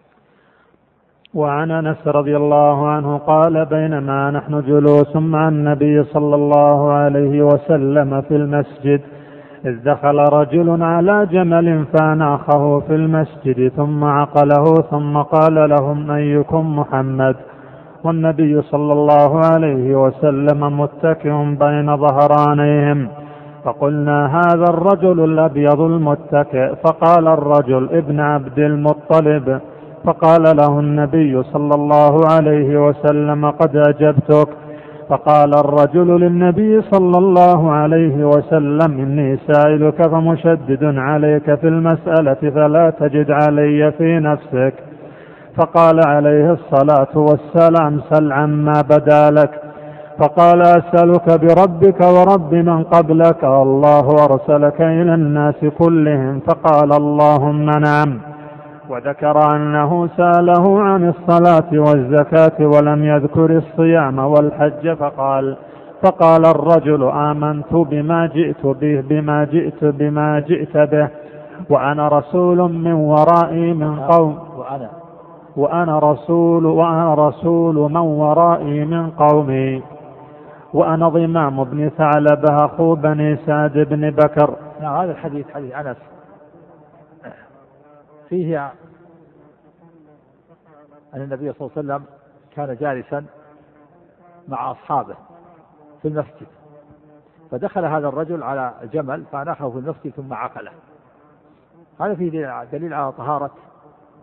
S2: وعن أنس رضي الله عنه قال بينما نحن جلوس مع النبي صلى الله عليه وسلم في المسجد إذ دخل رجل على جمل فأناخه في المسجد ثم عقله ثم قال لهم أيكم محمد، والنبي صلى الله عليه وسلم متكئ بين ظهرانيهم، فقلنا هذا الرجل الأبيض المتكئ، فقال الرجل ابن عبد المطلب، فقال له النبي صلى الله عليه وسلم قد أجبتك. فقال الرجل للنبي صلى الله عليه وسلم إني سائلك فمشدد عليك في المسألة فلا تجد علي في نفسك. فقال عليه الصلاة والسلام سل عما بدا لك. فقال أسألك بربك ورب من قبلك الله أرسلك إلى الناس كلهم. فقال اللهم نعم. وذكر أنه سأله عن الصلاة والزكاة ولم يذكر الصيام والحج. فقال فقال الرجل آمنت بما جئت به بما جئت بما جئت به وأنا رسول من ورائي من قوم
S1: وأنا
S2: وأنا رسول وأنا رسول من ورائي من قومي وأنا ضمام بن ثعلبة أخو بني سعد بن بكر.
S1: نعم. هذا الحديث حديث أنس فيه أن النبي صلى الله عليه وسلم كان جالسا مع أصحابه في المسجد، فدخل هذا الرجل على جمل فأناخه في المسجد ثم عقله. هذا فيه دليل على طهارة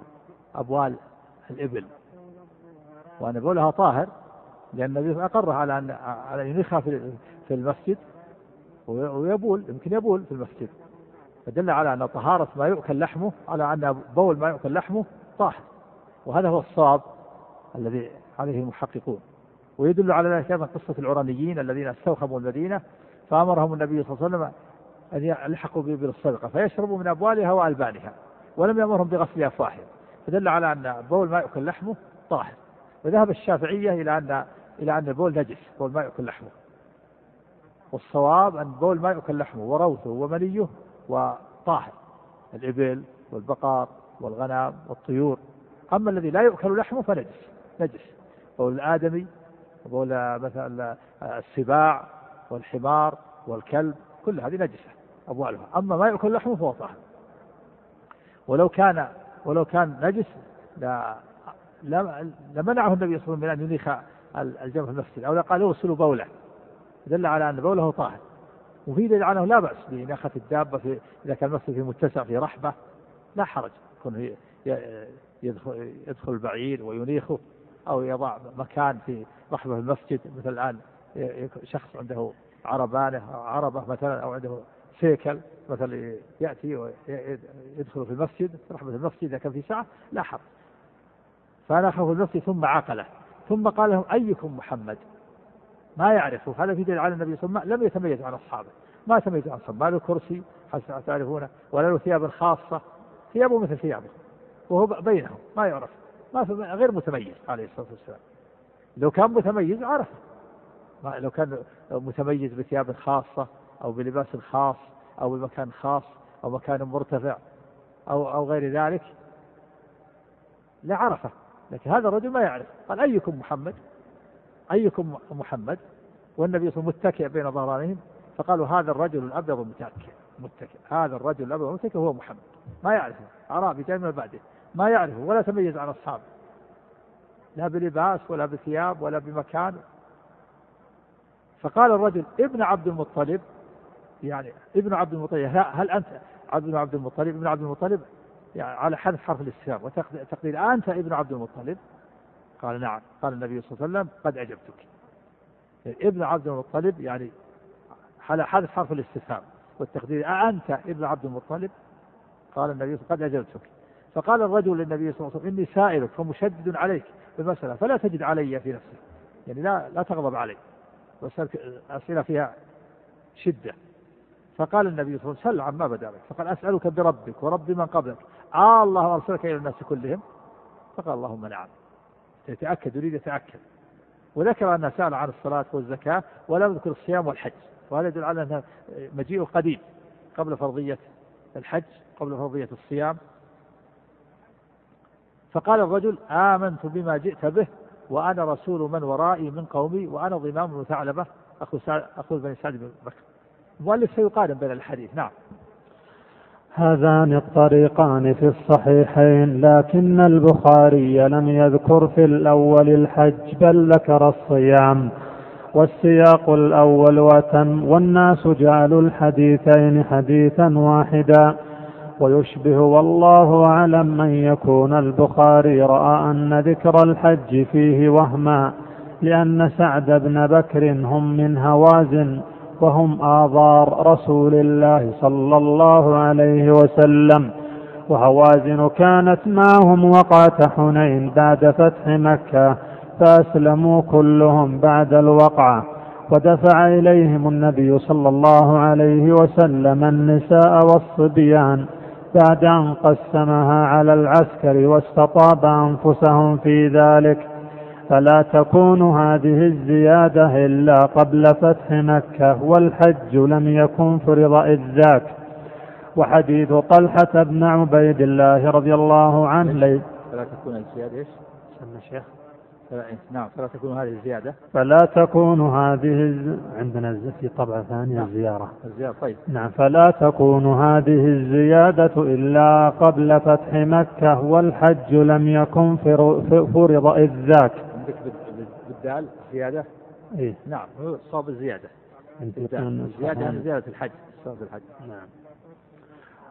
S1: أبوال الإبل، وأن بولها طاهر، لأن النبي أقره على أن على ينيخها في المسجد ويبول، يمكن يبول في المسجد، فدل على أن طهارة ما يؤكل لحمه على أن بول ما يؤكل لحمه طاهر، وهذا هو الصواب الذي عليه المحققون. ويدل على ذلك أيضا قصة العرانيين الذين استوخموا المدينة فأمرهم النبي صلى الله عليه وسلم أن يلحقوا بإبل الصدقة فيشربوا من أبوالها وألبانها، ولم يأمرهم بغسل أفواههم، فدل على أن بول ما يؤكل لحمه طاهر. وذهب الشافعية إلى أن إلى أن البول نجس، بول ما يؤكل لحمه، والصواب أن بول ما يؤكل لحمه وروثه ومنيه وطاهر، الإبل والبقر والغنم والطيور. أما الذي لا يؤكل لحمه فنجس، نجس بول الآدمي وبول مثلا السباع والحمار والكلب، كل هذه نجسة أبوالها. أما ما يؤكل لحمه فهو طاهر. ولو كان ولو كان نجس لمنعه النبي صلى الله عليه وسلم من أن ينيخ الجمع في المسجد، أو قال يغسل بوله، دل على أن بوله طاهر. وفي دليل عنه لا بأس بنخة الدابة في إذا كان المسجد في متسع في رحبة، لا حرج يكون يدخل, يدخل البعير وينيخه، أو يضع مكان في رحبة المسجد، مثل الآن شخص عنده عربانة أو عربة مثلا، أو عنده سيكل مثلا يأتي ويدخل في المسجد في رحبة المسجد إذا كان في ساعة لا حرج. فنخه المسجد ثم عقله، ثم قال لهم أيكم محمد، ما يعرفه. هذا في دليل على النبي صلى الله عليه وسلم لم يتميز عن أصحابه، ما تميز عن أصحابه، ما له كرسي حتى تعرفونه، ولا له ثياب خاصة، ثيابه مثل ثيابه وهو بينهم ما يعرف، ما غير متميز عليه الصلاة والسلام. لو كان متميز عرف، لو كان متميز بثياب خاصة أو بلباس خاص أو بمكان خاص أو مكان مرتفع أو أو غير ذلك لعرفه، لكن هذا الرجل ما يعرف. قال أيكم محمد، أيكم محمد، والنبي صلى الله عليه وسلم متكئ بين ظهرانهم، فقالوا هذا الرجل الأبيض المتكئ متكئ هذا الرجل الأبيض المتكئ هو محمد. ما يعرفه، أعرابي جاي من بعده، ما يعرفه ولا تميز عن أصحابه، لا بلباس ولا بثياب ولا بمكان. فقال الرجل ابن عبد المطلب، يعني ابن عبد المطلب، هل أنت ابن عبد المطلب؟ ابن عبد المطلب يعني على حذف حرف الاستفهام وتقدير أنت ابن عبد المطلب؟ قال نعم. قال النبي صلى الله عليه وسلم قد أجبتك. يعني ابن عبد المطلب يعني على حذف حرف الاستفهام والتقدير أنت ابن عبد المطلب؟ قال النبي قد أجبتك. فقال الرجل للنبي صلى الله عليه وسلم إني سائلك فمشدد عليك بالمسألة فلا تجد علي في نفسك، يعني لا لا تغضب علي، وأسألك أسئلة فيها شدة. فقال النبي صلى الله عليه وسلم سل عما بدا لك. فقال أسألك بربك ورب من قبلك آه الله أرسلك إلى الناس كلهم؟ فقال اللهم نعم. يتأكد، يريد يتأكد. وذكر أنه سأل عن الصلاة والزكاة ولم يذكر الصيام والحج، وهذا يدل على أنه مجيء قديم قبل فرضية الحج قبل فرضية الصيام. فقال الرجل آمنت بما جئت به وأنا رسول من ورائي من قومي وأنا ضمام بن ثعلبة أخو, أخو بني سعد بن بكر. المؤلف سيقارن بين الحديث. نعم.
S2: هذان الطريقان في الصحيحين، لكن البخاري لم يذكر في الأول الحج بل ذكر الصيام، والسياق الأول وتم، والناس جعلوا الحديثين حديثا واحدا. ويشبه والله أعلم أن يكون البخاري رأى أن ذكر الحج فيه وهما، لأن سعد بن بكر هم من هوازن وهم آضار رسول الله صلى الله عليه وسلم، وهوازن كانت معهم وقعة حنين بعد فتح مكة، فأسلموا كلهم بعد الوقعة، ودفع إليهم النبي صلى الله عليه وسلم النساء والصبيان بعد أن قسمها على العسكر واستطاب أنفسهم في ذلك، فلا تكون هذه الزيادة إلا قبل فتح مكة، والحج لم يكن فرض إذ ذاك. وحديث طلحة بن عبيد الله رضي الله عنه لي...
S1: فلا تكون الزيادة إيش؟ سمى الشيخ. نعم. فلا تكون هذه الزيادة
S2: فلا تكون هذه عندنا في طبعة ثانية. نعم. الزيارة.
S1: الزيارة. طيب.
S2: نعم. فلا تكون هذه الزيادة إلا قبل فتح مكة، والحج لم يكن فرض إذ ذاك.
S1: عندك بالدال زيادة.
S2: إيه؟
S1: نعم. هو صاب الزيادة. الزيادة يعني زيادة الحج. صاب الحج.
S2: نعم.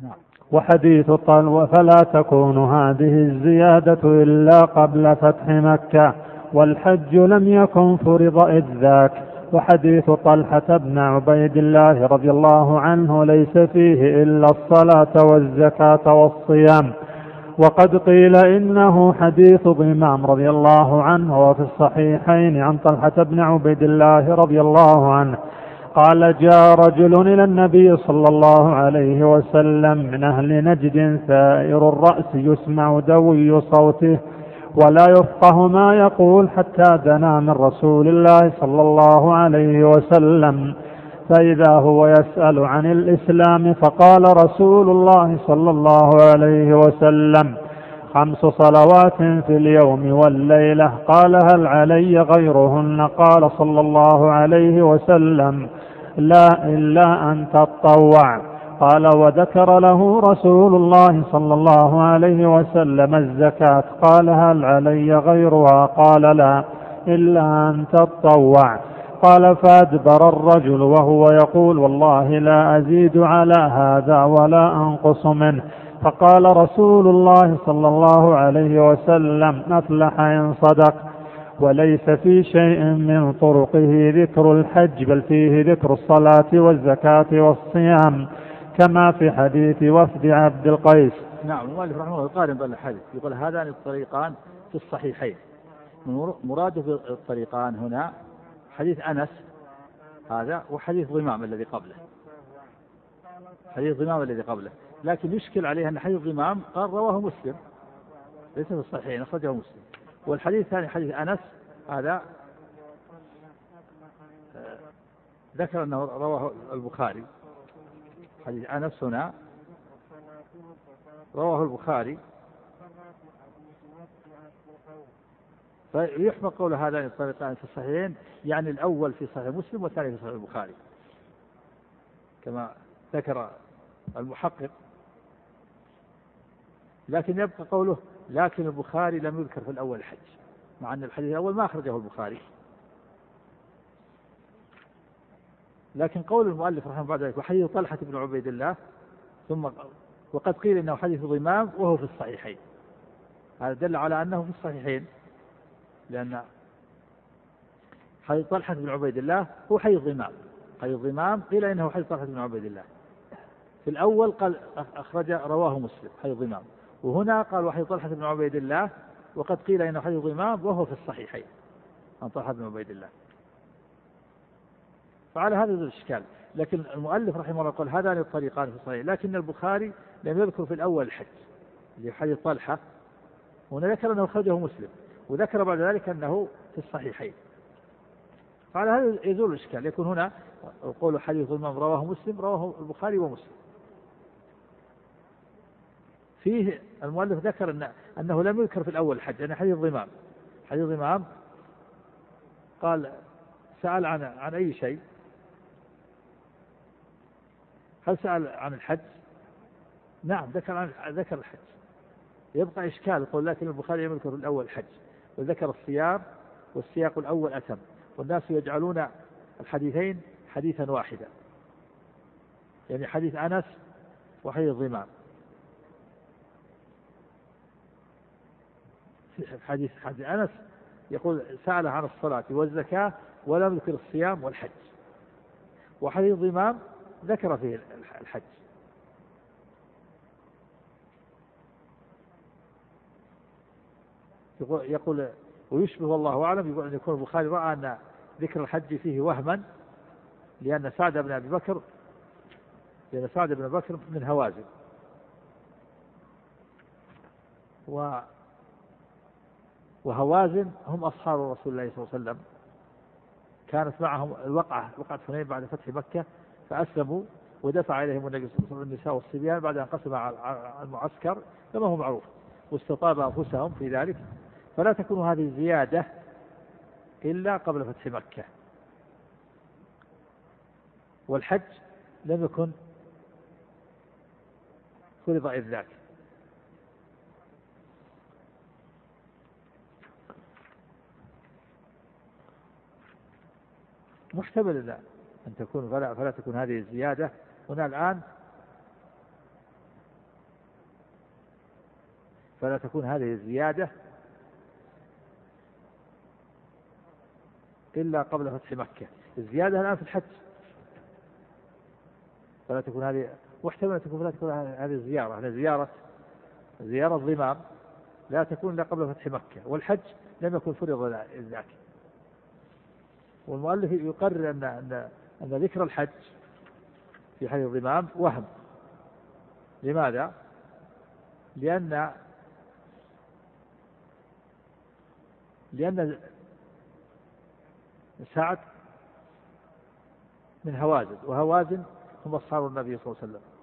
S1: نعم.
S2: وحديث الطلوة فلا تكون هذه الزيادة إلا قبل فتح مكة، والحج لم يكن فرض إذ ذاك. وحديث طلحة بن عبيد الله رضي الله عنه ليس فيه إلا الصلاة والزكاة والصيام. وقد قيل إنه حديث ضمام رضي الله عنه، وفي الصحيحين عن طلحة بن عبيد الله رضي الله عنه قال: جاء رجل إلى النبي صلى الله عليه وسلم من أهل نجد ثائر الرأس يسمع دوي صوته ولا يفقه ما يقول، حتى دنا من رسول الله صلى الله عليه وسلم، فإذا هو يسأل عن الإسلام، فقال رسول الله صلى الله عليه وسلم: خمس صلوات في اليوم والليلة. قال: هل علي غيرهن؟ قال صلى الله عليه وسلم: لا، إلا أن تطوع. قال: وذكر له رسول الله صلى الله عليه وسلم الزكاة. قال: هل علي غيرها؟ قال: لا، إلا أن تطوع. قال: فأدبر الرجل وهو يقول: والله لا أزيد على هذا ولا أنقص منه. فقال رسول الله صلى الله عليه وسلم: أفلح إن صدق. وليس في شيء من طرقه ذكر الحج، بل فيه ذكر الصلاة والزكاة والصيام، كما في حديث وفد عبد القيس.
S1: نعم. المؤلف رحمه الله يقارن بين الحديث، يقول هذان الطريقان في الصحيحين. مراده بالطريقان هنا حديث أنس هذا وحديث ضمام الذي قبله، حديث ضمام الذي قبله لكن يشكل عليه أن حديث ضمام قال رواه مسلم، ليس في الصحيحين، أخرجه مسلم. والحديث الثاني حديث أنس هذا ذكر أنه رواه البخاري. حديث أنس هنا رواه البخاري، فيحمل قول هذان الطريقان في الصحيحين، يعني الأول في صحيح مسلم والثاني في صحيح البخاري، كما ذكر المحقق. لكن يبقى قوله: لكن البخاري لم يذكر في الأول الحج، مع أن الحديث الأول ما أخرجه البخاري. لكن قول المؤلف رحمه بعد ذلك: وحديث طلحة بن عبيد الله، ثم وقد قيل إنه حديث ضمام وهو في الصحيحين، هذا دل على أنه في الصحيحين، لأن حديث طلحة بن عبيد الله هو حديث ضمام. حديث ضمام قيل إنه حديث طلحة بن عبيد الله، في الأول قال أخرج رواه مسلم حديث ضمام، وهنا قال وحديث طلحة بن عبيد الله، وقد قيل إنه حديث ضمام وهو في الصحيحين عن طلحة بن عبيد الله. فعلى هذا الإشكال. لكن المؤلف رحمه الله قال هذان الطريقان في الصحيح، لكن البخاري لم يذكر في الأول الحج اللي حديث طلحة، هنا ذكر أنه أخرجه مسلم، وذكر بعد ذلك أنه في الصحيحين. فعلى هذا يزول الإشكال. يكون هنا قول حديث ضمام رواه مسلم، رواه البخاري ومسلم. فيه المؤلف ذكر أن أنه لم يذكر في الأول الحج، يعني حديث ضمام حديث ضمام قال سأل عن عن أي شيء، هل سأل عن الحج؟ نعم، ذكر عن ذكر الحج. يبقى إشكال، يقول لكن البخاري لم يذكر في الأول الحج وذكر الصيام، والسياق الأول أتم، والناس يجعلون الحديثين حديثا واحدا، يعني حديث أنس وحديث ضمام. في حديث حديث أنس يقول سأل عن الصلاة والزكاة ولم يذكر الصيام والحج، وحديث ضمام ذكر فيه الحج. يقول ويشبه والله أعلم، يقول أن يكون البخاري رأى أن ذكر الحج فيه وهما، لأن سعد بن أبي بكر لأن سعد بن بكر من هوازن، و وهوازن هم أصحاب رسول الله صلى الله عليه وسلم، كانت معهم الوقعة وقعة حنين بعد فتح مكة، فأسلموا ودفع إليهم النبي صلى الله عليه وسلم النساء والصبيان بعد أن قسم على المعسكر كما هو معروف، واستطاب أنفسهم في ذلك. فلا تكون هذه الزيادة إلا قبل فتح مكة، والحج لم يكن فرض إذ ذاك. محتمل أن تكون فلا, فلا تكون هذه الزيادة هنا الآن فلا تكون هذه الزيادة إلا قبل فتح مكة. الزيادة الآن في الحج، فلا تكون هذه، واحتمل تكون فلا تكون هذه الزيارة، هذه زيارة زيارة ضمام لا تكون إلا قبل فتح مكة، والحج لم يكن فرض ذاك. والمؤلف يقرر أن أن أن ذكر الحج في حديث الضمام وهم. لماذا؟ لأن لأن سعد من هوازن، وهوازن هم أصحاب النبي صلى الله عليه وسلم،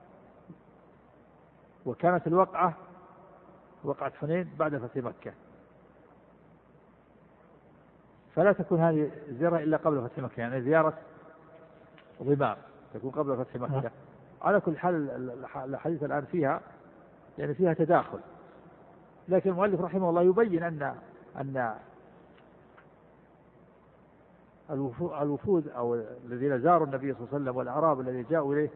S1: وكانت الوقعة وقعة حنين بعد فتح مكة، فلا تكون هذه زيارة إلا قبل فتح مكة، يعني زيارة ضمام تكون قبل فتح مكة. على كل حال الحديث الآن فيها يعني فيها تداخل، لكن المؤلف رحمه الله يبين أن أن الوفود أو الذين زاروا النبي صلى الله عليه وسلم والأعراب الذين جاءوا إليه،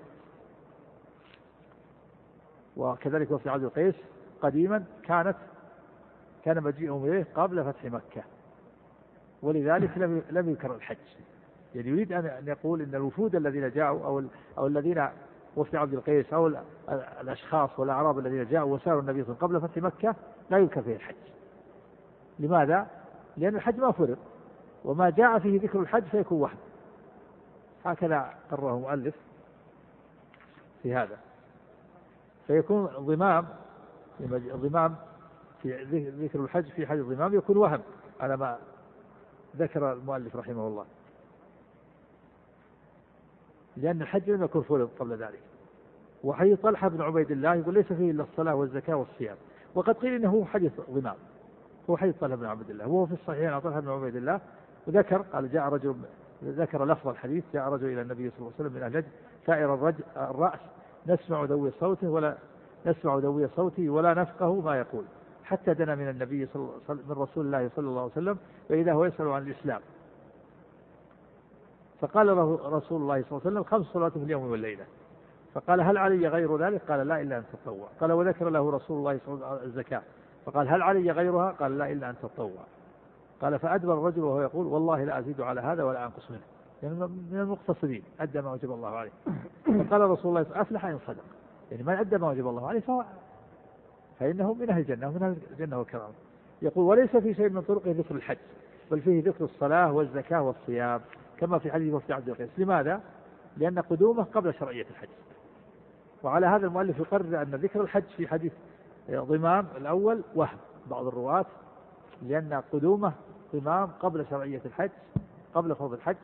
S1: وكذلك وفد عبد القيس قديما كانت كان مجيئهم إليه قبل فتح مكة، ولذلك لم لم يذكر الحج. يعني يريد أن يقول إن الوفود الذين جاءوا أو أو الذين وفد عبد القيس أو الأشخاص والأعراب الذين جاءوا وساروا النبي صلى الله عليه وسلم قبل فتح مكة لا يذكر فيه الحج. لماذا؟ لأن الحج ما فرض، وما جاء فيه ذكر الحج فيكون وهم. هكذا قرره المؤلف في هذا، فيكون ضمام ضمام في ذكر الحج في حديث الضمام يكون وهم على ما ذكر المؤلف رحمه الله، لأن الحج لم يكن فرض قبل ذلك. وحديث طلحة بن عبيد الله يقول ليس فيه إلا الصلاة والزكاة والصيام، وقد قيل إنه حديث ضمام، هو حديث طلحة بن عبيد الله، وهو في الصحيحين عن طلحة بن عبيد الله. وذكر قال جاء رجل، ذكر لفظ الحديث: جاء رجل إلى النبي صلى الله عليه وسلم من أهل نجد سائر الرجل الرأس نسمع دوي صوته ولا نسمع دوي صوته ولا نفقه ما يقول، حتى دنا من النبي صلى من رسول الله صلى الله عليه وسلم فإذا هو يسأل عن الإسلام، فقال له رسول الله صلى الله عليه وسلم: خمس صلوات في اليوم والليلة. فقال: هل علي غير ذلك؟ قال: لا إلا أن تتطوع. قال: وذكر له رسول الله صلى الله عليه وسلم الزكاة، فقال: هل علي غيرها؟ قال: لا إلا أن تتطوع. قال: فأدبر الرجل وهو يقول: والله لا أزيد على هذا ولا أنقص منه، يعني من المقتصدين أدى ما وجب الله عليه. فقال رسول الله: أفلح إن صدق، يعني من أدى ما وجب الله عليه فهو فإنه من أهل الجنة ومن أهل الجنة والكرام. يقول: وليس في شيء من طرقه ذكر الحج، بل فيه ذكر الصلاة والزكاة والصيام كما في حديث وفد عبد القيس. لماذا؟ لأن قدومه قبل شرعية الحج. وعلى هذا المؤلف يقرر أن ذكر الحج في حديث ضمام الأول وهم بعض الرواة، لأن قدومه ضمام قبل شرعية الحج، قبل فرض الحج،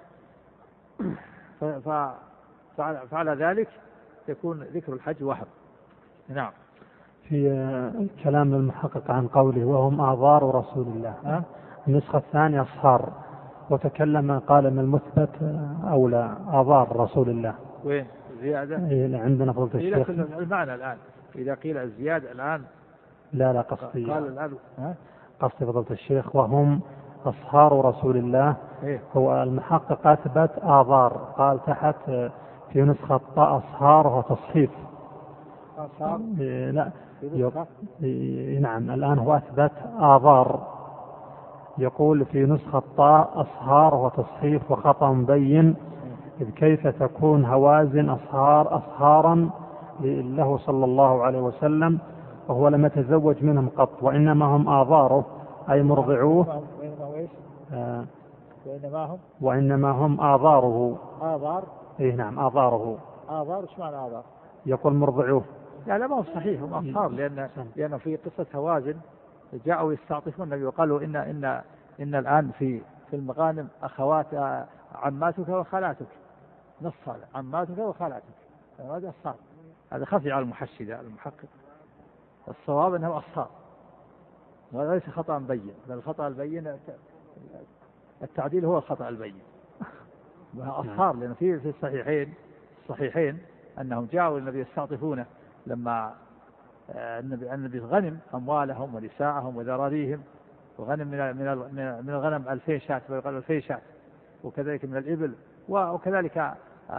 S1: فعلى ذلك يكون ذكر الحج وهم. نعم.
S2: في كلام المحقق عن قوله: وهم أعذار رسول الله،
S1: أه؟
S2: النسخة الثانية أصهار، وتكلم قال أن المثبت أولى أعذار رسول الله.
S1: وين زيادة؟
S2: عندنا فضيلة الشيخ
S1: المعنى الآن إذا قيل الزيادة الآن
S2: لا لا قصدي
S1: قال الآن
S2: قصدي فضيلة الشيخ وهم أصهار رسول الله.
S1: إيه؟
S2: هو المحقق أثبت آذار، قال تحت في نسخة طاء أصهار وهو تصحيف.
S1: أصهار؟
S2: إيه لا يق... إيه نعم الآن هو أثبت آذار، يقول في نسخة طاء أصهار وهو تصحيف وخطأ مبين، إذ كيف تكون هوازن أصهار أصهارا له صلى الله عليه وسلم وهو لم يتزوج منهم قط، وإنما هم آذاره أي مرضعوه، آه
S1: وإنما هم
S2: وإنما هم آذاره.
S1: آذار؟
S2: إيه نعم آذاره.
S1: آذار إيش معنى آذار؟
S2: يقول مرضعوه.
S1: لا لا ما هو صحيح، هم أصهار، لأن لأن في قصة هوازن جاءوا يستعطفون النبي وقالوا إن إن إن الآن في في المغانم أخوات عماتك وخالاتك، نص هذا عماتك وخالاتك، هذا أصهار، هذا خفي على المحشدة المحقق. الصواب أنه أصهار، وهذا ليس خطأ مبين، بل الخطأ البين التعديل هو الخطأ البين. أصهار لأن في في الصحيحين الصحيحين أنهم جاءوا النبي يستعطفونه لما النبي النبي غنم أموالهم ونساءهم وذراريهم، وغنم من من من الغنم ألفين شاة ويقال ألفين شاة، وكذلك من الإبل وكذلك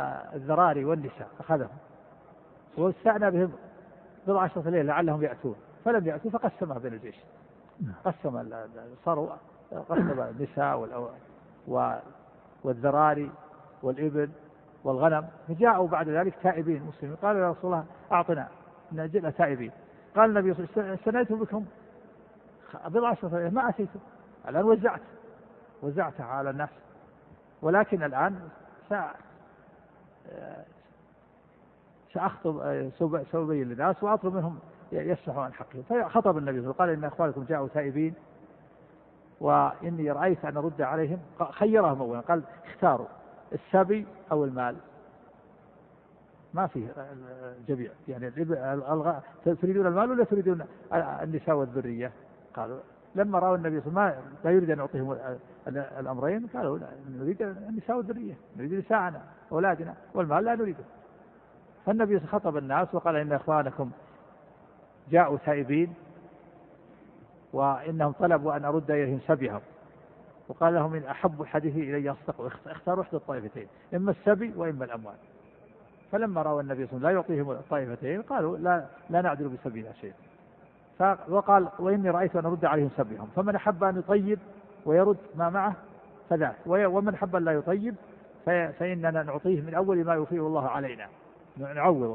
S1: الذراري والنساء أخذهم، واستعنى بهم بضع عشرة ليلة لعلهم يأتون، فلم يأتوا فقسمها بين الجيش، قسم صاروا قسم النساء والذراري والإبل والغنم، فجاءوا بعد ذلك تائبين مسلمين، قالوا يا رسول الله أعطنا نجئنا تائبين. قال النبي صلى الله عليه وسلم استنيت بكم بضع عشرة ما أتيتم، الآن وزعت وزعتها على الناس، ولكن الآن سأخطب سأبين للناس وأطلب منهم يسمحوا عن حقهم. فخطب النبي صلى الله عليه وسلم قال إن أخوانكم جاءوا تائبين وإني رأيت أن أرد عليهم، خيرهم أولا قال اختاروا السبي أو المال، ما فيه الجميع يعني تريدون المال ولا تريدون النساء والذرية؟ قالوا لما رأوا النبي صلى الله عليه وسلم لا يريد أن يعطيهم الأمرين قالوا نريد النساء والذرية، نريد نساءنا أولادنا، والمال لا نريده. فالنبي خطب الناس وقال إن إخوانكم جاءوا تائبين وإنهم طلبوا أن أرد إليهم سبيهم، وقال لهم إن أحب الحديث إلي أصدقوا، اختاروا إحدى الطائفتين إما السبي وإما الأموال. فلما رأوا النبي صلى الله عليه وسلم لا يعطيهم الطائفتين قالوا لا, لا نعدل بسبينا شيء. وقال وإني رأيت أن أرد عليهم سبيهم، فمن أحب أن يطيب ويرد ما معه فذاك، ومن أحب أن لا يطيب فإننا نعطيه من أول ما يفيه الله علينا نعوضه.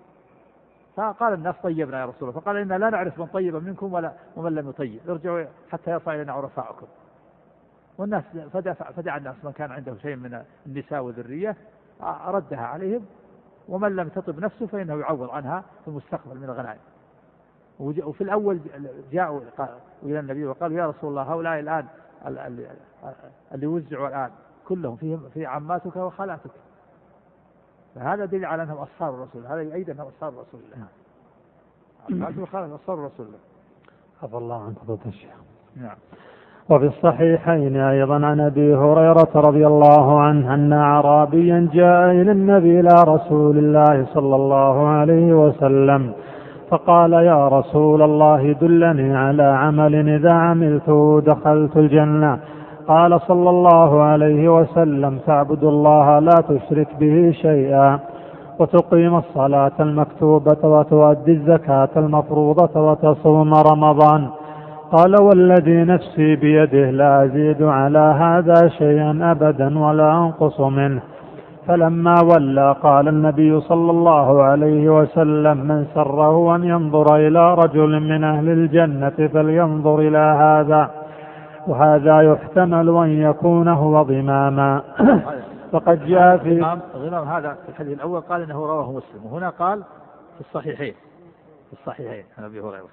S1: فقال الناس طيبنا يا رسول الله، فقال إنا لا نعرف من طيب منكم ولا ومن لم يطيب، ارجعوا حتى يرفع إلينا عرفاءكم. والناس فدفع, فدع الناس من كان عنده شيء من النساء والذرية ردها عليهم، ومن لم تطب نفسه فإنه يعوض عنها في المستقبل من الغنائم. وفي الأول جاءوا إلى النبي وقالوا يا رسول الله هؤلاء الآن اللي وزعوا الآن كلهم فيهم في عماتك وخالاتك، فهذا دليل على أنهم أصحاب الرسول، هذا يؤيد أنهم أصحاب رسول الله، عماتك وخالاتك أصحاب رسول الله.
S2: عفى الله عنك فضيلة الشيخ.
S1: نعم.
S2: وفي الصحيحين أيضا عن أبي هريرة رضي الله عنه أن أعرابيا جاء إلى النبي إلى رسول الله صلى الله عليه وسلم فقال يا رسول الله دلني على عمل إذا عملته دخلت الجنة. قال صلى الله عليه وسلم تعبد الله لا تشرك به شيئا وتقيم الصلاة المكتوبة وتؤدي الزكاة المفروضة وتصوم رمضان. قال والذي نفسي بيده لا أزيد على هذا شيئا أبدا ولا أنقص منه. فلما ولى قال النبي صلى الله عليه وسلم من سره أن ينظر إلى رجل من أهل الجنة فلينظر إلى هذا، وهذا يحتمل أن يكون هو ضماما. فقد جاء في
S1: غمام هذا في الحديث الأول قال إنه رواه مسلم، وهنا قال في الصحيحين في الصحيحين عن أبي هريرة.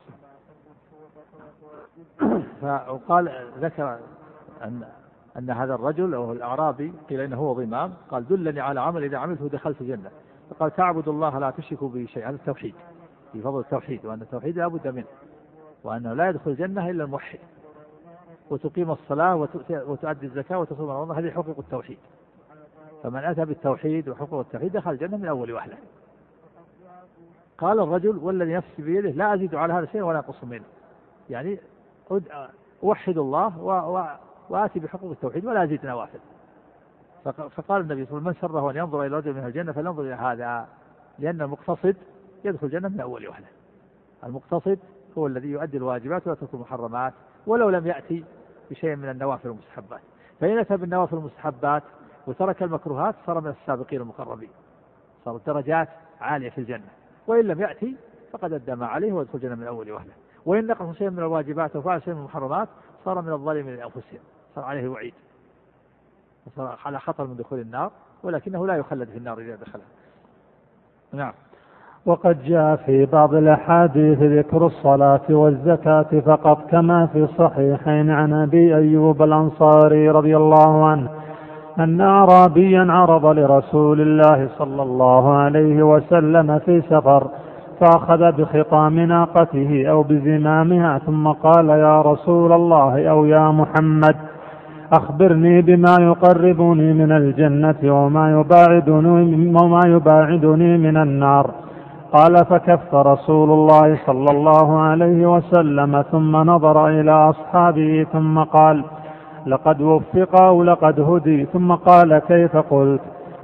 S1: فقال ذكر أن أن هذا الرجل أو الأعرابي قيل إنه هو ضمام، قال دلني على عمل إذا عملته دخلت الجنة. فقال تعبد الله لا تشرك به شيئا، هذا التوحيد، في فضل التوحيد، وأن التوحيد لا بد منه، وأنه لا يدخل الجنة إلا الموحد، وتقيم الصلاة وتؤدي الزكاة وتصوم رمضان، هذه حقوق التوحيد. فمن أتى بالتوحيد وحقوق التوحيد دخل الجنة من أول وهلة. قال الرجل والذي نفسي بيده لا أزيد على هذا شيء ولا أنقص منه، يعني أوحد الله وآتي بحقوق التوحيد ولا أزيد نوافل. فقال النبي صلى الله عليه وسلم من سره أن ينظر إلى رجل من الجنة فلينظر إلى هذا، لأن المقتصد يدخل الجنة من أول وهلة. المقتصد هو الذي يؤدي الواجبات ويترك المحرمات ولو لم يأتي بشيء من النوافل والمستحبات. فإن أتى بالنوافل والمستحبات وترك المكروهات صار من السابقين المقربين، صارت درجات عالية في الجنة. وإن لم يأتي فقد أدى ما عليه ويدخل الجنة من أول وهلة. وإن نقص شيء من الواجبات وفعل شيء من المحرمات صار من الظالمين لأنفسهم، صار عليه وعيد وصار على خطر من دخول النار، ولكنه لا يخلد في النار إذا دخلها. نعم.
S2: وقد جاء في بعض الأحاديث ذكر الصلاة والزكاة فقط كما في الصحيحين عن أبي أيوب الأنصاري رضي الله عنه أن أعرابيا عرض لرسول الله صلى الله عليه وسلم في سفر فأخذ بخطام ناقته أو بزمامها ثم قال يا رسول الله أو يا محمد أخبرني بما يقربني من الجنة وما يباعدني, وما يباعدني من النار. قال فكف رسول الله صلى الله عليه وسلم ثم نظر إلى أصحابه ثم قال لقد وفق أو لقد هدي، ثم قال كيف قلت؟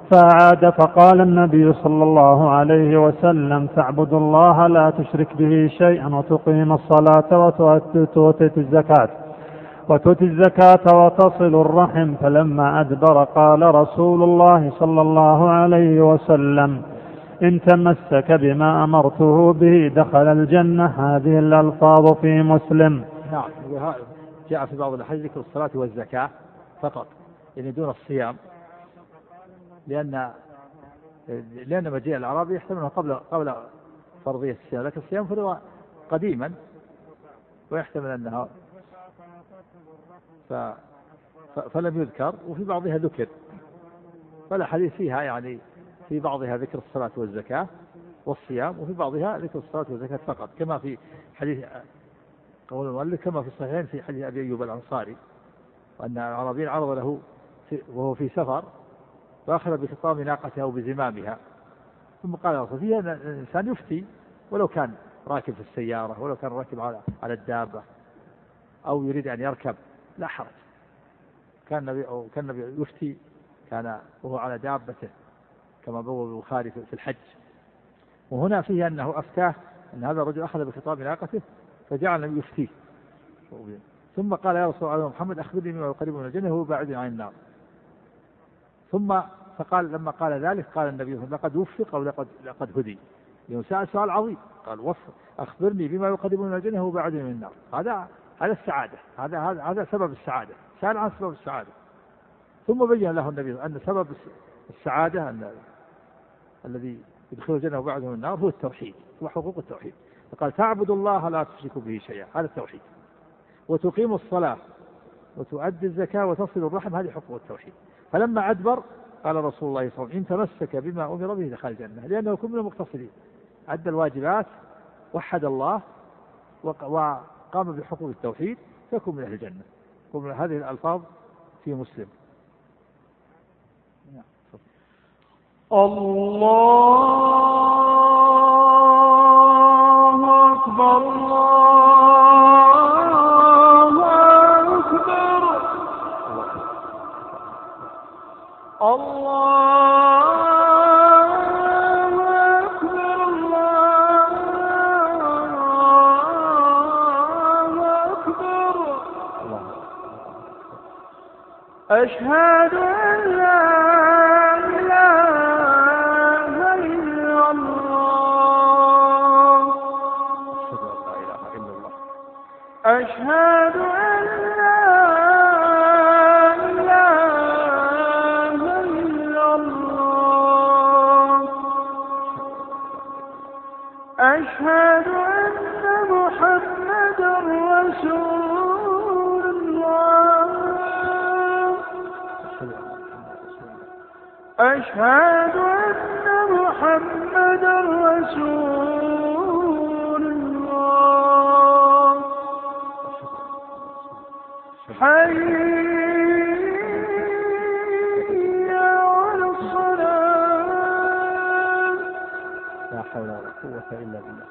S2: فأعاد فقال النبي صلى الله عليه وسلم تعبد الله لا تشرك به شيئا وتقيم الصلاة وتؤتي الزكاة وتؤتي الزكاة وتصل الرحم. فلما أدبر قال رسول الله صلى الله عليه وسلم إن تمسك بما أمرته به دخل الجنة. هذه الألفاظ في مسلم.
S1: نعم. جاء في بعض الأحاديث ذكر الصلاة والزكاة فقط، يعني دون الصيام، لأن لأن مجيء الأعرابي يحتمل قبل قبل فرضية الصيام، لكن الصيام فرض قديما ويحتمل أنها ف... فلم يذكر، وفي بعضها ذكر، فالأحاديث فيها يعني في بعضها ذكر الصلاة والزكاة والصيام، وفي بعضها ذكر الصلاة والزكاة فقط، كما في حديث قول المؤلف كما في الصحيحين في حديث أبي أيوب الأنصاري، وأن العربي عرض له وهو في سفر فأخذ بخطام ناقته أو بزمامها، ثم قال له فيها أن الإنسان يفتي ولو كان راكب في السيارة، ولو كان راكب على على الدابة أو يريد أن يركب لا حرج. كان النبي أو كان النبي يفتي كان وهو على دابته كما بوب البخاري في الحج. وهنا فيه أنه أفتاه أن هذا الرجل أخذ بخطام ناقته فجعل النبي يفتيه، ثم قال يا رسول الله محمد أخبرني مما يقرب من الجنة وهو باعد عن النار. ثم فقال لما قال ذلك قال النبي لقد وفق أو لقد لقد هدي، لأنه سأل سؤال عظيم، قال وفق أخبرني بما يقرب من الجنة وهو باعد من النار. هذا هذا السعادة، هذا هذا هذا سبب السعادة، سأل عن سبب السعادة. ثم بين له النبي أن سبب السعادة أن الذي يدخل الجنة وبعده من النار هو التوحيد وحقوق التوحيد. فقال تعبد الله لا تشرك به شيئا، هذا التوحيد، وتقيم الصلاة وتؤدي الزكاة وتصل الرحم، هذه حقوق التوحيد. فلما أدبر قال رسول الله صلى الله عليه وسلم إن تمسك بما أمر به دخل الجنة، لأنه كل من المقتصدين أدى الواجبات وحد الله وقام بحقوق التوحيد فيكون من أهل الجنة. هذه الألفاظ في مسلم.
S3: الله أكبر الله أكبر الله أكبر الله أكبر أشهد أن لا أشهد أن لا إله إلا الله أشهد أن محمدا رسول الله أشهد أن محمدا رسول الله حي على الصلاة
S1: لا حول ولا قوة إلا بالله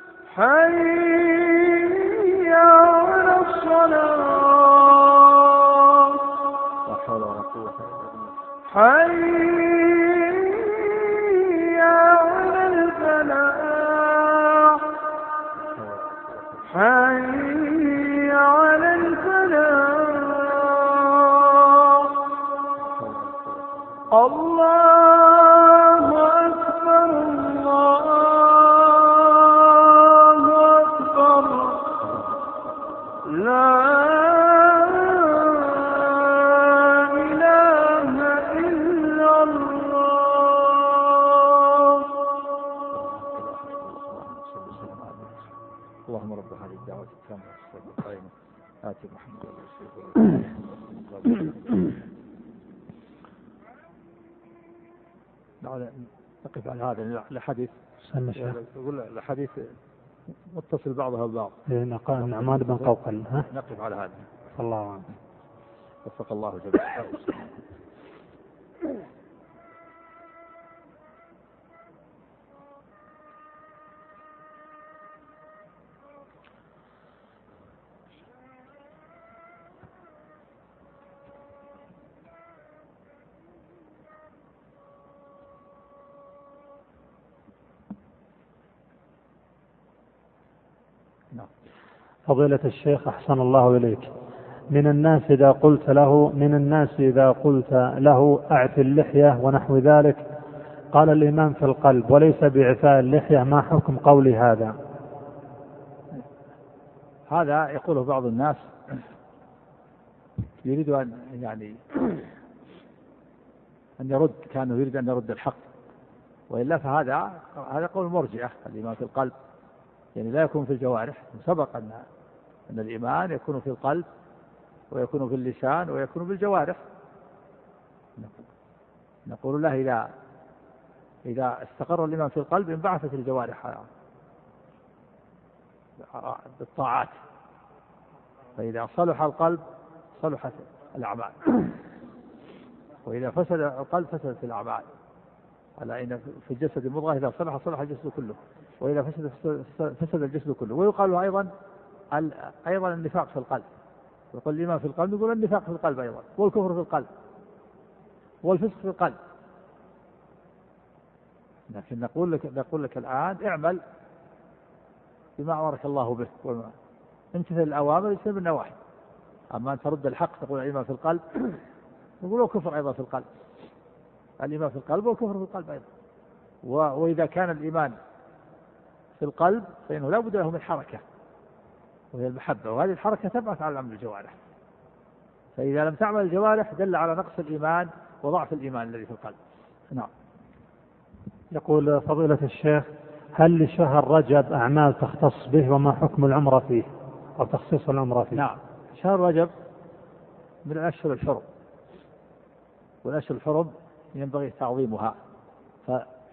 S3: حي على الصلاة
S1: لا حول ولا قوة إلا بالله
S3: حي على الفلاح حي على الفلاح الله أكبر الله أكبر لا إله إلا الله.
S1: اللهم رب هذه الدعوة التامة والصلاة القائمة آتي محمد رسول الله. نقف على هذا الحديث. يقول الحديث متصل بعضها ببعض.
S2: نقال نعمان بن قوقل.
S1: نقف على هذا.
S2: الله عنه.
S1: وفق الله جميعا. نعم.
S2: فضيلة الشيخ أحسن الله إليك، من الناس إذا قلت له من الناس إذا قلت له أعف اللحية ونحو ذلك قال الإيمان في القلب وليس بإعفاء اللحية، ما حكم قولي هذا؟
S1: هذا يقوله بعض الناس يريد أن يعني أن يرد، كانوا يريد أن يرد الحق، وإلا فهذا هذا قول مرجئة. الإيمان في القلب يعني لا يكون في الجوارح. سبق أن أن الإيمان يكون في القلب ويكون في اللسان ويكون بالجوارح. نقول له إذا إذا استقر الإيمان في القلب انبعثت الجوارح بالطاعات، فإذا صلح القلب صلحت الأعمال، وإذا فسد القلب فسدت الأعمال. على أن في الجسد مضغة إذا صلح صلح الجسد كله، وإذا فسد فسد الجسد كله. ويقال أيضا أيضا النفاق في القلب، يقول الإيمان في القلب، يقول النفاق في القلب أيضا، والكفر في القلب، والفسق في القلب. لكن نقول لك نقول لك الآن اعمل بما أمرك الله به، امتثل الأوامر واجتنب النواهي. أما أن ترد الحق تقول الإيمان في القلب، نقول الكفر أيضا في القلب. الإيمان في القلب والكفر في القلب أيضا. وإذا كان الإيمان في القلب فإنه لا بد له من حركة وهي المحبة، وهذه الحركة تبعث على عمل الجوارح، فإذا لم تعمل الجوارح دل على نقص الإيمان وضعف الإيمان الذي في القلب. نعم.
S2: يقول فضيلة الشيخ، هل لشهر رجب أعمال تختص به وما حكم العمرة فيه أو تخصيص العمرة فيه؟
S1: نعم، شهر رجب من الأشهر الحرم، والأشهر الحرم ينبغي تعظيمها، ف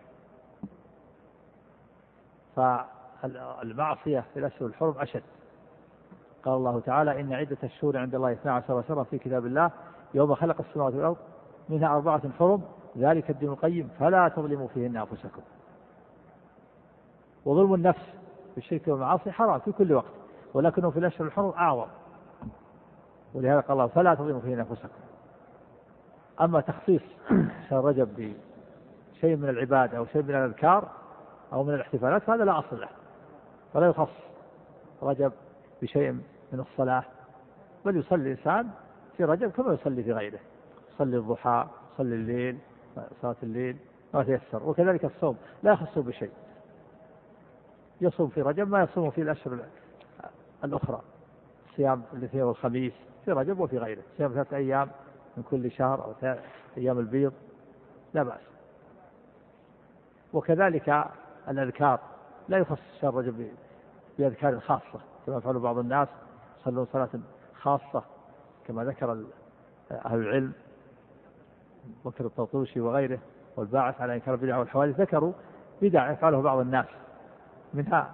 S1: فالمعصية في الأشهر الحرم أشد. قال الله تعالى إن عدة الشهور عند الله اثنا عشر شهرا في كتاب الله يوم خلق السماوات والأرض منها أربعة حرم ذلك الدين القيم فلا تظلموا فيهن أنفسكم. وظلم النفس بالشرك والمعاصي حرام في كل وقت، ولكنه في الأشهر الحرم أعظم، ولهذا قال الله فلا تظلموا فيهن أنفسكم. أما تخصيص شهر رجب بشيء من العبادة أو شيء من الأذكار أو من الاحتفالات فهذا لا أصل له، فلا يخص رجب بشيء من الصلاة، بل يصلي الإنسان في رجب كما يصلي في غيره، يصلي الضحى، يصلي الليل، صلاة الليل ما تيسر. وكذلك الصوم لا يخصه بشيء، يصوم في رجب ما يصوم في الأشهر الأخرى، صيام الاثنين والخميس في رجب وفي غيره، صيام ثلاثة أيام من كل شهر أو أيام البيض لا بأس. وكذلك الأذكار لا يخص شهر رجب بأذكار خاصة كما يفعل بعض الناس، يصلون صلاة خاصة كما ذكر أهل العلم بكر الطرطوشي وغيره والباعث على إنكار البدع والحوادث، ذكروا بدع يفعله بعض الناس، منها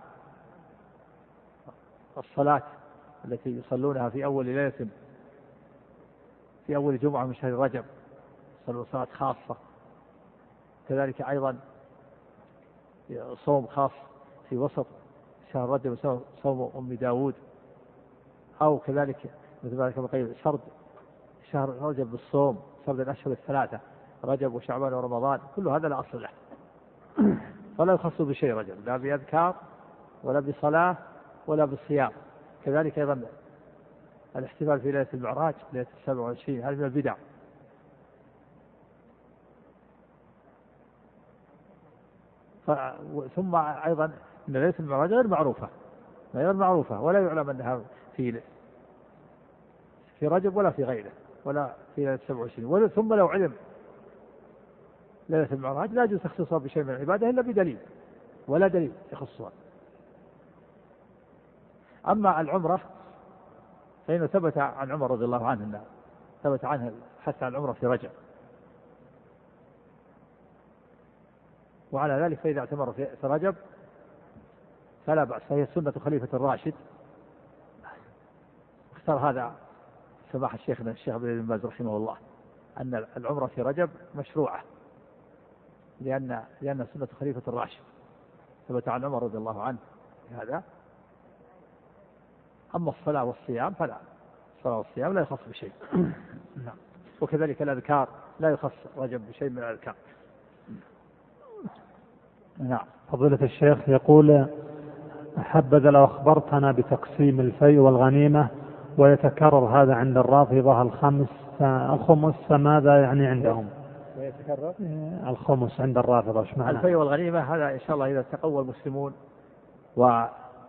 S1: الصلاة التي يصلونها في أول ليلة في أول جمعة من شهر رجب، يصلون صلاة خاصة. كذلك أيضا صوم خاص في وسط شهر رجب صوم أم داود، أو كذلك مثل ذلك بقي سرد شهر رجب بالصوم، سرد الأشهر الثلاثة رجب وشعبان ورمضان، كل هذا لا أصل له، فلا يخص بشيء رجب لا بأذكار ولا بصلاة ولا بالصيام. كذلك أيضا الاحتفال في ليلة المعراج ليلة السبع والعشرين هذه من البدع. ثم أيضا أن ليلة المعراج غير معروفة غير معروفة ولا يعلم أنها في في رجب ولا في غيره ولا في ليلة السبع والعشرين. ثم لو علم ليلة المعراج لا يجوز تخصيصها بشيء من العبادة إلا بدليل، ولا دليل يخصها. أما العمرة فإنه ثبت عن عمر رضي الله عنه أنه ثبت عنه حتى عن العمرة في رجب، وعلى ذلك فإذا اعتمر في رجب فلا بأس، فهي سنة خليفة الراشد. اختار هذا سماحة الشيخنا الشيخ ابن باز رحمه الله أن العمرة في رجب مشروعة لأن لأن سنة خليفة الراشد ثبت عن عمر رضي الله عنه هذا. أما الصلاة والصيام فلا، الصلاة والصيام لا يخص بشيء. نعم. وكذلك الأذكار لا يخص رجب بشيء من الأذكار.
S2: نعم. فضيلة الشيخ يقول حبذا لو أخبرتنا بتقسيم الفيء والغنيمة، ويتكرر هذا عند الرافضة الخمس الخمس، فماذا يعني عندهم؟
S1: ويتكرر
S2: الخمس عند الرافضة ايش معنى؟
S1: الفيء والغنيمة هذا إن شاء الله إذا تقوى المسلمون و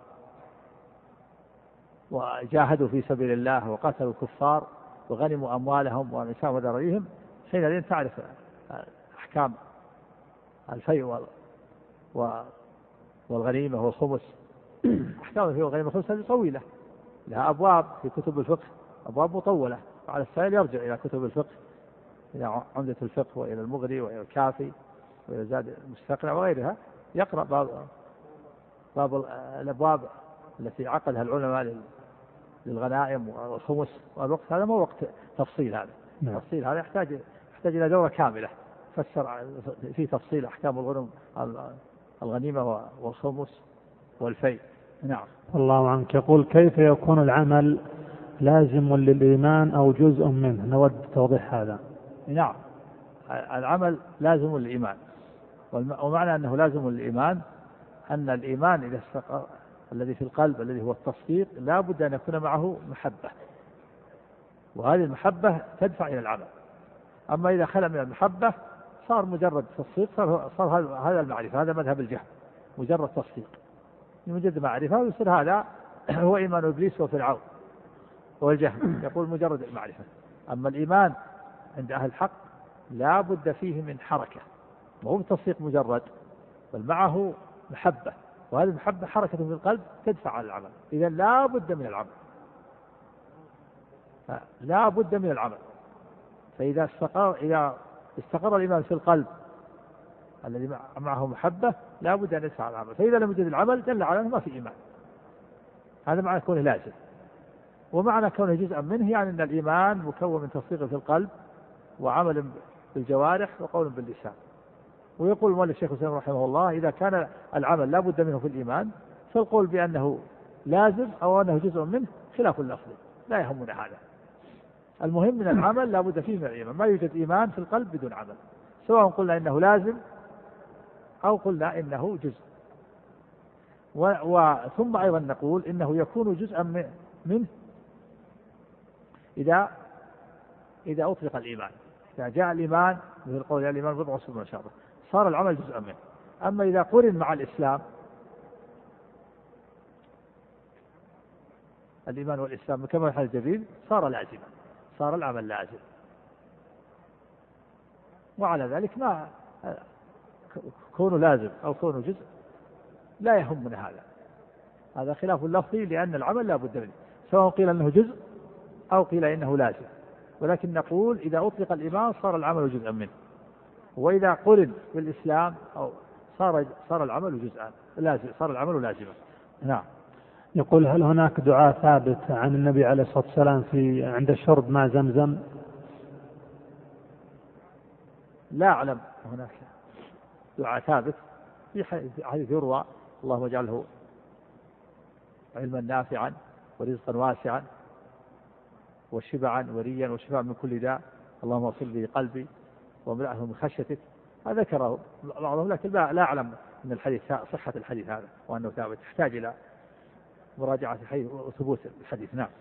S1: وجاهدوا في سبيل الله وقاتلوا الكفار وغنموا أموالهم ونساء وذراريهم، حينئذ تعرف أحكام الفيء والغنيمة والخمس. أحكام الفيء والغنيمة والخمس هذه طويلة، لها أبواب في كتب الفقه، أبواب مطولة، وعلى السائل يرجع إلى كتب الفقه، إلى عمدة الفقه وإلى المغني وإلى الكافي وإلى زاد المستقنع وغيرها، يقرأ باب, باب الأبواب التي عقدها العلماء للغنائم والخمس والوقت. هذا مو وقت تفصيل، هذا
S2: نعم.
S1: تفصيل هذا يحتاج يحتاج إلى دورة كاملة فسر في تفصيل أحكام الغنم الغنيمة والخمس والفيء. نعم.
S2: الله عنك. يقول كيف يكون العمل لازم للإيمان أو جزء منه؟ نود توضيح هذا.
S1: نعم، العمل لازم للإيمان، ومعنى أنه لازم للإيمان أن الإيمان إذا استقر الذي في القلب الذي هو التصديق لا بد أن يكون معه محبة، وهذه المحبة تدفع إلى العمل. أما إذا خلى من المحبة صار مجرد تصديق، صار, صار هذا المعرفة، هذا مذهب الجهل، مجرد تصديق مجرد معرفة، ويصير هذا هو إيمان إبليس وفرعون والجهل، يقول مجرد المعرفة. أما الإيمان عند أهل الحق لا بد فيه من حركة، وهو تصديق مجرد، بل معه محبة، وهذه المحبة حركة في القلب تدفع على العمل. إذا لا بد من العمل، لا بد من العمل. فإذا استقر إذا استقر الإيمان في القلب الذي معه محبة لا بد أن يدفع العمل. فإذا لم يوجد العمل دل على أنه ما في إيمان. هذا معنى كونه لازم، ومعنى كونه جزءا منه يعني أن الإيمان مكون من تصديق في القلب وعمل بالجوارح وقول باللسان. ويقول المؤلف الشيخ الإسلام رحمه الله إذا كان العمل لا بد منه في الإيمان فالقول بأنه لازم أو أنه جزء منه خلاف اللفظ، لا يهمنا هذا. المهم من العمل لا بد فيه من الإيمان، ما يوجد إيمان في القلب بدون عمل، سواء قلنا إنه لازم أو قلنا إنه جزء. و... و... ثم أيضا نقول إنه يكون جزءا منه إذا إذا أطلق الإيمان، إذا جاء الإيمان مثل قول الإيمان بضع وسبعون إن شاء الله صار العمل جزءا منه. أما إذا قرن مع الإسلام، الإيمان والإسلام كما في الحديث الجليل صار لازما، صار العمل لازم. وعلى ذلك ما كونه لازم أو كونه جزء لا يهمنا هذا، هذا خلاف اللفظي، لأن العمل لا بد منه، سواء قيل أنه جزء أو قيل إنه لازم. ولكن نقول إذا أطلق الإيمان صار العمل جزءا منه، وإذا قرن بالإسلام أو صار صار العمل جزءا لازم، صار العمل لازما. نعم.
S2: يقول هل هناك دعاء ثابت عن النبي عليه الصلاة والسلام في عند شرب ماء زمزم؟
S1: لا أعلم هناك دعاء ثابت، في حديث يروى اللهم اجعله علما نافعا ورزقا واسعا وشبعا وريا وشفاء من كل داء، اللهم اغفر لي قلبي واملأه من خشيتك. هذا ذكره بعضهم، لكن لا أعلم من الحديث صحة الحديث هذا وأنه ثابت، يحتاج إلى مراجعة الحديث وثبوت الحديث. نعم.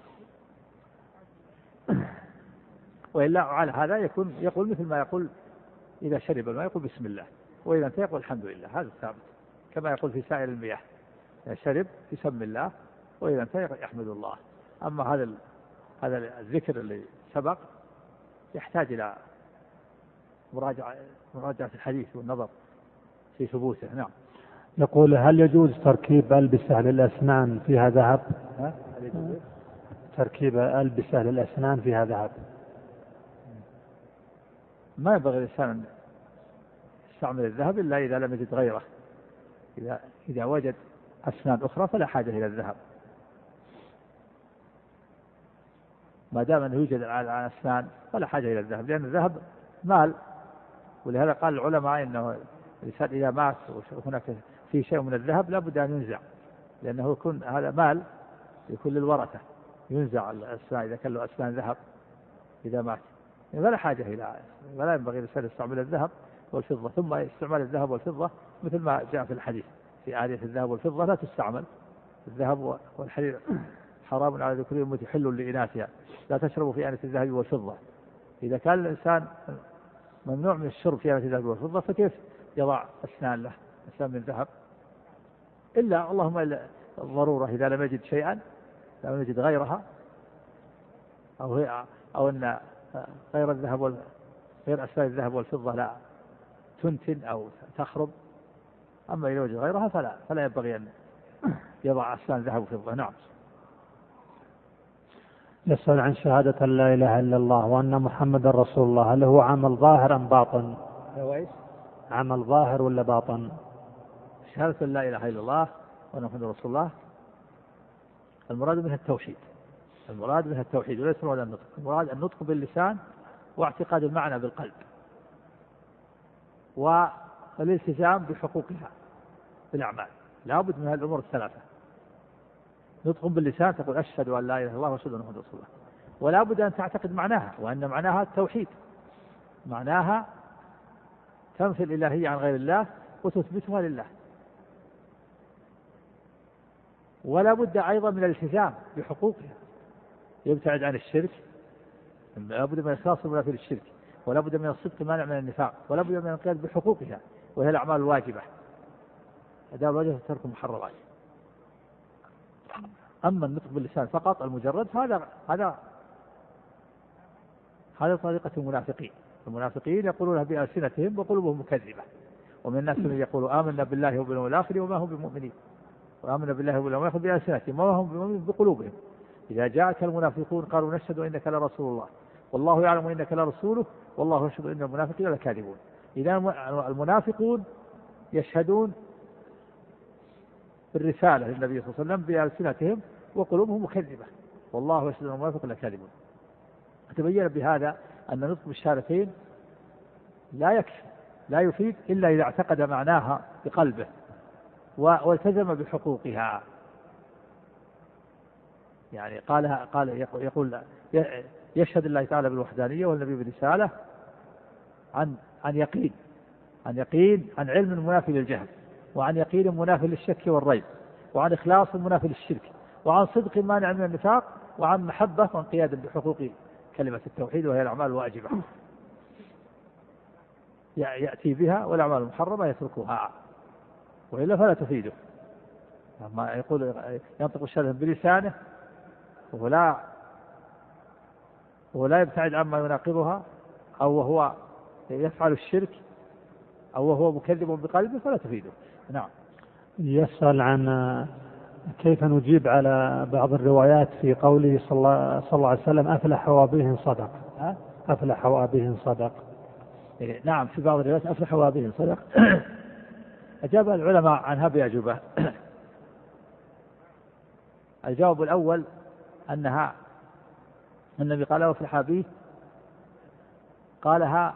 S1: وإلا على هذا يكون يقول مثل ما يقول إذا شرب الماء يقول بسم الله، وإذا انتهى يقول الحمد لله، هذا ثابت كما يقول في سائر المياه، إذا شرب يسمي الله وإذا انتهى يحمد الله. أما هذا هذا الذكر اللي سبق يحتاج إلى مراجعة مراجعة الحديث والنظر في ثبوته. نعم.
S2: يقول هل يجوز تركيب ألبسة للأسنان فيها ذهب؟ تركيب ألبسة للأسنان فيها ذهب.
S1: ما ينبغي الإنسان أن يستعمل الذهب إلا إذا لم يجد غيره، إذا إذا وجد أسنان أخرى فلا حاجة إلى الذهب، ما دام أنه يوجد على أسنان فلا حاجة إلى الذهب، لأن الذهب مال. ولهذا قال العلماء إنه الإنسان إذا مات وهناك في شيء من الذهب لا بد أن ينزع، لأنه يكون هذا مال يكون للورثة، ينزع الأسنان إذا كان له أسنان ذهب إذا مات، فلا حاجة إلى ولا ينبغي الإنسان يستعمل الذهب والفضة. ثم استعمال الذهب والفضة مثل ما جاء في الحديث في آية الذهب والفضة لا تستعمل الذهب والحرير حرام على ذكور الأمة حل لإناثها لا تشربوا في آنة الذهب والفضة. إذا كان الإنسان ممنوع من الشرب في آنة الذهب والفضة فكيف يضع أسنان له أسنان من ذهب؟ إلا اللهم إلا الضرورة إذا لم يجد شيئا لم يجد غيرها أو هي أو أن غير الذهب وال غير أسنان الذهب والفضة لا تنتن أو تخرب. أما إذا وجد غيرها فلا فلا ينبغي أن يضع أسنان ذهب وفضة. نعم.
S2: يسأل عن شهادة أن لا إله إلا الله وأن محمد رسول الله، هل هو عمل ظاهر أم باطن؟
S1: هو إيش؟
S2: عمل ظاهر ولا باطن؟
S1: شهادة أن لا إله إلا الله وأن محمد رسول الله المراد منها التوحيد، المراد منها التوحيد وليس المراد النطق. المراد النطق باللسان واعتقاد المعنى بالقلب والالتزام بحقوقها بالأعمال. لا بد من هذه الأمور الثلاثة. نطق باللسان تقول أشهد أن لا إله إلا الله وأشهد أن محمدا رسول الله، ولا بد أن تعتقد معناها وأن معناها التوحيد، معناها تنفي الإلهية عن غير الله وتثبتها لله. ولا بد أيضا من الالتزام بحقوقها، يبتعد عن الشرك، لا بد من إخلاص المنافي للشرك، ولا بد من الصدق مانع من النفاق، ولا بد من الانقياد بحقوقها وهي الأعمال الواجبة أداء الواجب ترك المحرمات. أما النطق باللسان فقط المجرد هذا هذا هذا طريقة المنافقين. المنافقين يقولون بألسنتهم وقلوبهم مكذبة، ومن الناس من يقول آمنا بالله وباليوم الآخر وما هم بمؤمنين، وآمنا بالله وباليوم الآخر بألسنتهم وما هم بمؤمنين بقلوبهم. إذا جاءك المنافقون قالوا نشهد إنك لرسول الله والله يعلم إنك لرسوله والله يشهد إن المنافقين لكاذبون. إذا المنافقون يشهدون بالرسالة للنبي صلى الله عليه وسلم بألسنتهم وقلوبهم مكذبة، والله يشهد أن المنافقين لكاذبون. تبين بهذا أن نطق بالشهادتين لا يكفي، لا يفيد إلا إذا اعتقد معناها بقلبه والتزم بحقوقها. يعني قالها قال يقول يشهد الله تعالى بالوحدانية والنبي بالرسالة عن عن يقين عن يقين عن علم منافي للجهل، وعن يقين منافي للشك والريب، وعن إخلاص منافي للشرك، وعن صدق مانع من النفاق، وعن محبة وانقياد بحقوق كلمة التوحيد وهي الأعمال الواجبة يأتي بها، والأعمال المحرمة يتركها وإلا فلا تفيده. ما يقول ينطق الشهادة بلسانه ولا ولا يبتعد عما يناقضها، أو وهو يفعل الشرك، أو وهو مكذب بقلبه فلا تفيده. نعم.
S2: يسأل عن كيف نجيب على بعض الروايات في قوله صلى الله عليه وسلم أفلح وأبيه صدق. أفلح وأبيه صدق.
S1: نعم، في بعض الروايات أفلح وأبيه صدق. أجاب العلماء عنها بأجوبة. الجواب الأول أنها النبي قال أفلح أبيه قالها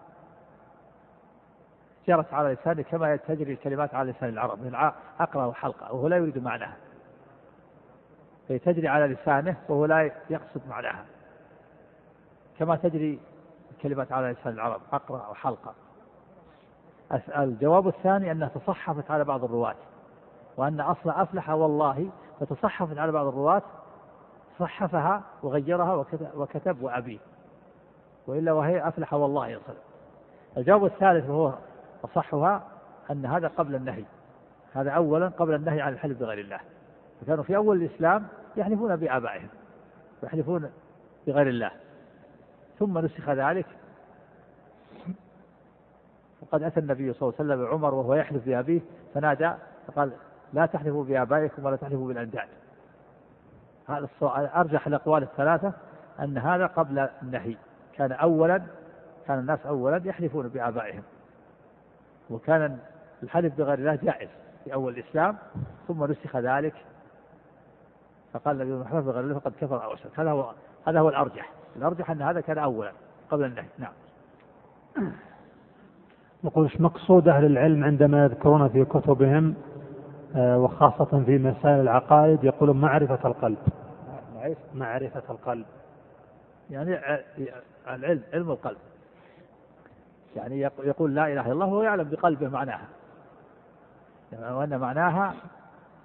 S1: جرت على لسانه كما تجري الكلمات على لسان العرب من عقرة وحلقة، وهو لا يريد معناها، فهي تجري على لسانه وهو لا يقصد معناها، كما تجري الكلمات على لسان العرب عقرة وحلقة. الجواب الثاني أنها تصحفت على بعض الرواة، وأن أصل أفلح والله فتصحفت على بعض الرواة صحفها وغيرها وكتب, وكتب وأبيه، وإلا وهي أفلح والله يصل. الجواب الثالث وهو أصحها أن هذا قبل النهي، هذا أولا قبل النهي عن الحلف بغير الله، فكانوا في أول الإسلام يحلفون بآبائهم ويحلفون بغير الله، ثم نسخ ذلك، وقد أتى النبي صلى الله عليه وسلم عمر وهو يحلف بأبيه فنادى فقال لا تحلفوا بآبائكم ولا تحلفوا بالأنداد. هذا أرجح الأقوال الثلاثة أن هذا قبل النهي، كان أولا كان الناس أولا يحلفون بآبائهم، وكان الحلف بغير الله جائز في أول الإسلام، ثم نسخ ذلك فقال النبي محلف بغير الله فقد كفر أو أشرك. هذا هو هذا هو الأرجح، الأرجح أن هذا كان أولا قبل النهي. نعم.
S2: نقول ايش مقصود أهل العلم عندما يذكرون في كتبهم وخاصة في مسائل العقائد يقولون معرفة القلب؟ معرفة القلب
S1: يعني العلم علم القلب، يعني يقول لا إله إلا الله وهو يعلم بقلبه معناها، يعني وأن معناها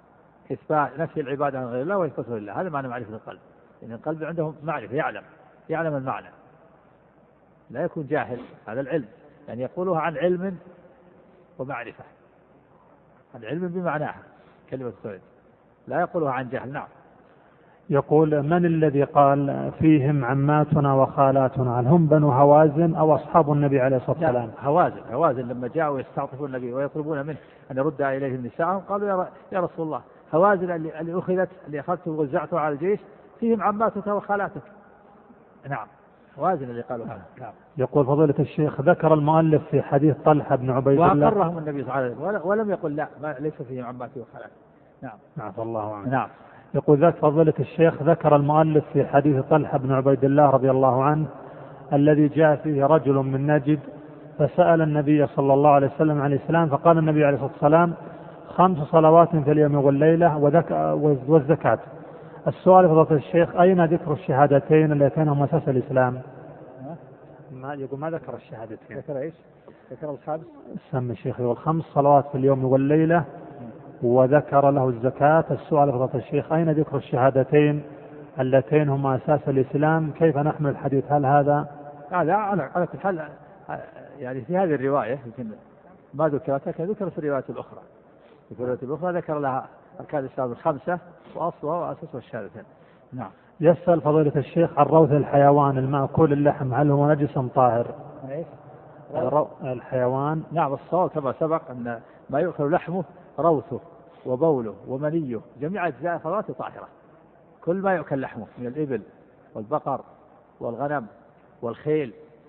S1: إثبات نفي العبادة عن غير الله وإثباته لله، هذا معنى معرفة القلب، لأن يعني القلب عندهم معرفة، يعلم يعلم المعنى، لا يكون جاهل. هذا العلم يعني يقولها عن علم ومعرفة، عن علم بمعناها كلمة التوحيد، لا يقولها عن جهل. نعم.
S2: يقول: من الذي قال فيهم عماتنا وخالاتنا؟ هل هم بنو هوازن أو أصحاب النبي عليه الصلاة والسلام؟
S1: هوازن هوازن لما جاءوا يستعطفون النبي ويطلبون منه أن يرد إليهم نساءهم قالوا يا رسول الله هوازن اللي, اللي أخذت اللي أخذته ووزعته على الجيش فيهم عماتك وخالاتك. نعم، هوازن اللي قالوا هذا. نعم.
S2: يقول فضيلة الشيخ: ذكر المؤلف في حديث طلحة بن عبيد الله
S1: وأقرهم النبي صلى الله عليه وسلم ولم يقل لا ما ليس فيهم عماتي وخالاتي. نعم.
S2: عفى الله عنه.
S1: نعم.
S2: يقول ذات فضيلة الشيخ: ذكر المؤلف في حديث طلحة بن عبيد الله رضي الله عنه الذي جاء فيه رجل من نجد فسأل النبي صلى الله عليه وسلم عن الإسلام، فقال النبي عليه الصلاة والسلام: خمس صلوات في اليوم والليلة والزكاة. السؤال فضيلة الشيخ: أين ذكر الشهادتين اللتين هم أساس الإسلام؟ ما يقول ما ذكر الشهادتين.
S1: ذكر إيش؟ ذكر الخمس.
S2: سمي الشيخ يقول خمس صلوات في اليوم والليلة وذكر له الزكاة. السؤال فضيلة الشيخ: أين ذكر الشهادتين اللتين هما أساس الإسلام؟ كيف نحمل الحديث؟ هل هذا
S1: هذا على كل حال يعني في هذه الرواية يمكن ما ذكرتها كذكر في الرواية الأخرى. في الرواية الأخرى ذكر لها أركان الإسلام الخمسة وأصلها وأساسها الشهادتين. نعم.
S2: يسأل فضيلة الشيخ عن روث الحيوان المأكول اللحم، هل هو نجس أم طاهر؟
S1: إيش؟
S2: الحيوان.
S1: نعم، الصواب كما سبق أن ما يؤكل لحمه روثه وبوله ومنيه جميع أجزاء الخضروات طاهرة. كل ما يؤكل لحمه من الإبل والبقر والغنم والخيل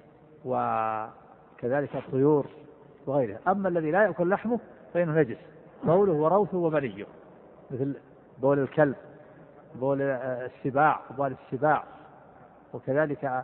S1: وكذلك الطيور وغيرها. أما الذي لا يؤكل لحمه فإنه نجس، بوله وروثه ومنيه، مثل بول الكلب، بول السباع وبول السباع، وكذلك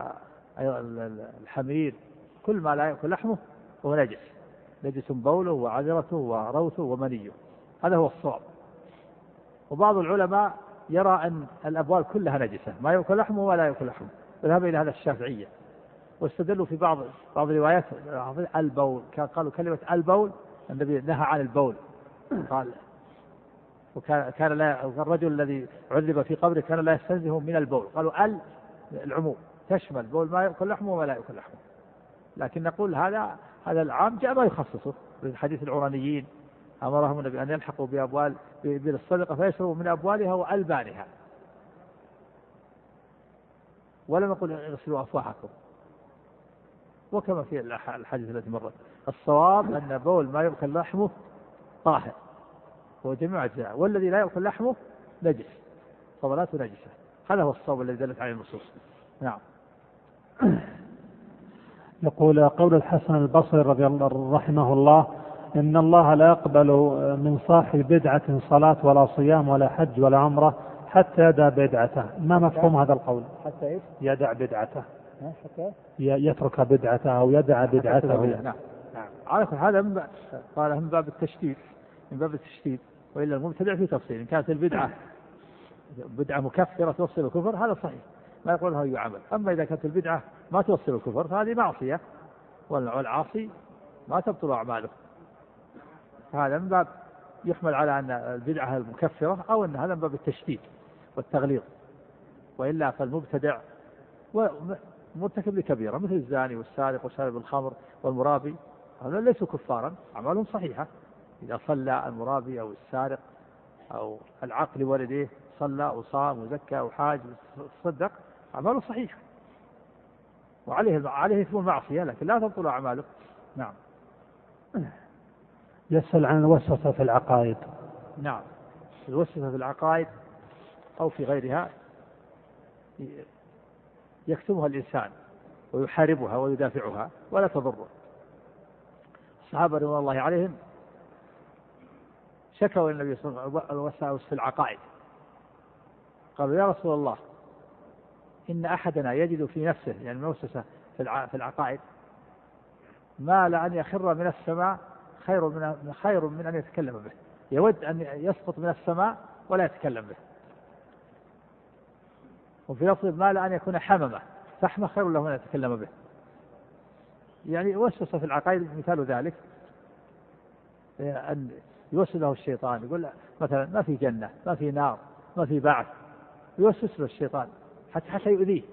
S1: الحمير. كل ما لا يأكل لحمه هو نجس، نجس بوله وعذرته وروثه ومنيه. هذا هو الصواب. وبعض العلماء يرى أن الأبوال كلها نجسة، ما يأكل لحمه ولا يأكل لحمه، وذهب إلى هذا الشافعية، واستدلوا في بعض بعض الروايات البول، قالوا كلمة البول النبي نهى عن البول، قال وكان كان لا الرجل الذي عذب في قبره كان لا يستنزه من البول، قالوا ال العموم تشمل بول ما يأكل لحمه ولا يأكل لحمه. لكن نقول هذا هذا العام جاء ما يخصصه. في حديث العرانيين أمرهم النبي أن يلحقوا بأبوال بالصدقة فيشربوا من أبوالها وألبانها، ولم يقل اغسلوا أفواهكم. وكما في الحديث الذي مرت، الصواب أن بول ما يأكل لحمه طاهر هو جميع أجزاء، والذي لا يأكل لحمه نجس، فضلاته نجسة. هذا هو الصواب الذي دلت عليه النصوص. نعم.
S2: يقول قول الحسن البصري رضي الله رحمه الله: إن الله لا يقبل من صاحب بدعة صلاة ولا صيام ولا حج ولا عمرة حتى يدع بدعته. ما مفهوم هذا القول؟
S1: حتى إيش؟
S2: يدع بدعته،
S1: حتى
S2: يترك بدعته أو يدع بدعته.
S1: نعم. على كل هذا من قال من باب التشديد، من باب التشديد. وإلا المبتدع في تفصيل، إن كانت البدعة بدعة مكفرة توصل الكفر هذا صحيح، ما يقول هذا يعمل. أما إذا كانت البدعة ما توصل الكفر فهذه معصية، والعاصي ما تبطل أعماله. هذا من باب يحمل على أن البدعة المكفرة، أو أن هذا من باب التشديد والتغليظ. وإلا فالمبتدع مرتكب لكبيرة مثل الزاني والسارق وشارب الخمر والمرابي، هذا ليسوا كفارا، أعمالهم صحيحة. إذا صلى المرابي أو السارق أو العقل والديه، صلى وصام وزكى وحاج وصدق، أعماله صحيحة، وعليه عليه اسم المعصية لكن لا تبطل أعماله. نعم.
S2: يسأل عن الوسوسة في العقائد.
S1: نعم، الوسوسة في العقائد أو في غيرها يكتمها الإنسان ويحاربها ويدافعها ولا تضره. الصحابة رضي الله عليهم شكوا النبي صلى الله عليه وسلم الوساوس في العقائد، قالوا يا رسول الله إن أحدنا يجد في نفسه يعني موسوسة في العقائد ما لأن يخر من السماء خير من خير من أن يتكلم به، يود أن يسقط من السماء ولا يتكلم به. وفي لفظ ما لأن يكون حممة فحمة خير له من أن يتكلم به. يعني وسوسة في العقائد مثال ذلك أن يوسوس له الشيطان، يقول مثلا ما في جنة، ما في نار، ما في بعث، يوسوس له الشيطان حتى حتى يؤذيه.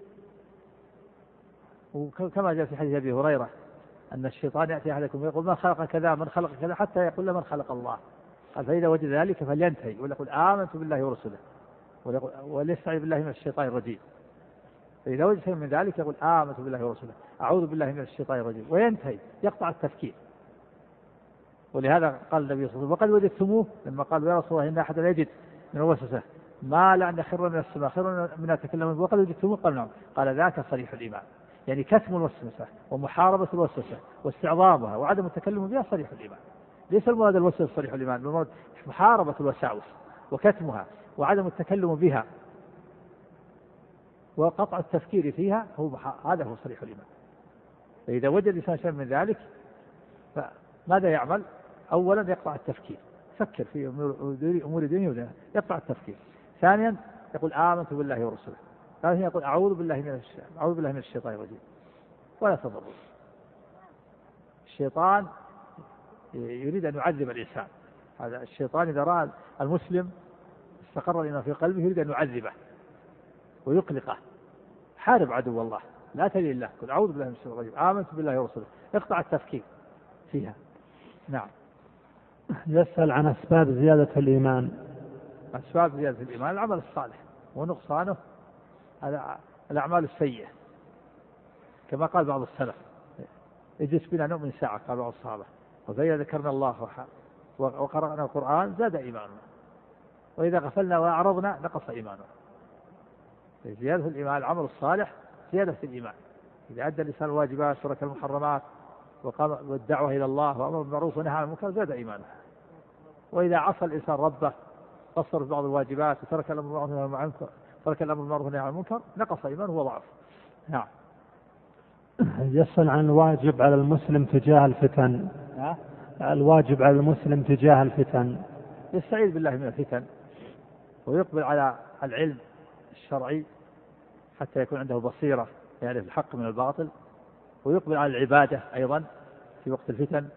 S1: وكما جاء في حديث أبي هريرة أن الشيطان يأتي أحدكم ويقول من خلق كذا من خلق كذا حتى يقول له من خلق الله. قال فإذا وجد ذلك فلينتهي ويقول آمنت بالله ورسله وليستعيذ بالله من الشيطان الرجيم. فإذا وجد شيء من ذلك يقول آمنت بالله ورسله أعوذ بالله من الشيطان الرجيم وينتهي، يقطع التفكير. ولهذا قال النبي صلى الله عليه وسلم وقد وجدتموه لما قال يا رسول الله إن أحدا يجد من الوسوسة ما لا أن يخر من السماء خير من أتكلم وقد وجدتموه. قال نعم. قال ذاك صريح الإيمان، يعني كتم الوسوسة ومحاربة الوسوسة واستعظامها وعدم التكلم بها صريح الإيمان. ليس المراد الوسوسة صريح الإيمان، المراد محاربة الوساوس وكتمها وعدم التكلم بها وقطع التفكير فيها، هو هذا هو صريح الإيمان. فإذا وجد الإنسان شيء من ذلك فماذا يعمل؟ أولا يقطع التفكير، فكر في أمور دينه ودينه، يقطع التفكير. ثانيا يقول آمنت بالله ورسوله. ثالثا يقول أعوذ بالله من الشيطان أعوذ بالله من الشيطان الرجيم ولا تضر. الشيطان يريد أن يعذب الإنسان. هذا الشيطان إذا رأى المسلم استقر الإيمان في قلبه يريد أن يعذبه ويقلقه. حارب عدو الله، لا تلي الله، قل أعوذ بالله من الشيطان الرجيم آمنت بالله ورسوله، اقطع التفكير فيها. نعم.
S2: يسأل عن أسباب زيادة الإيمان.
S1: أسباب زيادة الإيمان العمل الصالح ونقصانه الأعمال السيئة، كما قال بعض السلف اجلس بنا نؤمن ساعة، قال بعض الصحابة، وإذا ذكرنا الله وقرأنا القرآن زاد إيماننا، وإذا غفلنا وأعرضنا نقص إيماننا. زيادة الإيمان العمل الصالح زيادة الإيمان. إذا أدى الإنسان الواجبات وترك المحرمات وقام بالدعوة إلى الله وأمر بالمعروف ونهى عن المنكر زاد إيمانه. وإذا عصى الإنسان ربه قصر في بعض الواجبات وترك الأمر بالمعروف ونهى عن المنكر ترك الأمر بالمعروف ونهى عن المنكر نقص إيمانه وضعف. نعم.
S2: يسأل عن الواجب على المسلم تجاه الفتن. الواجب على المسلم تجاه الفتن
S1: يستعيذ بالله من الفتن ويقبل على العلم الشرعي حتى يكون عنده بصيرة يعرف الحق من الباطل، ويقبل على العبادة أيضا في وقت الفتن،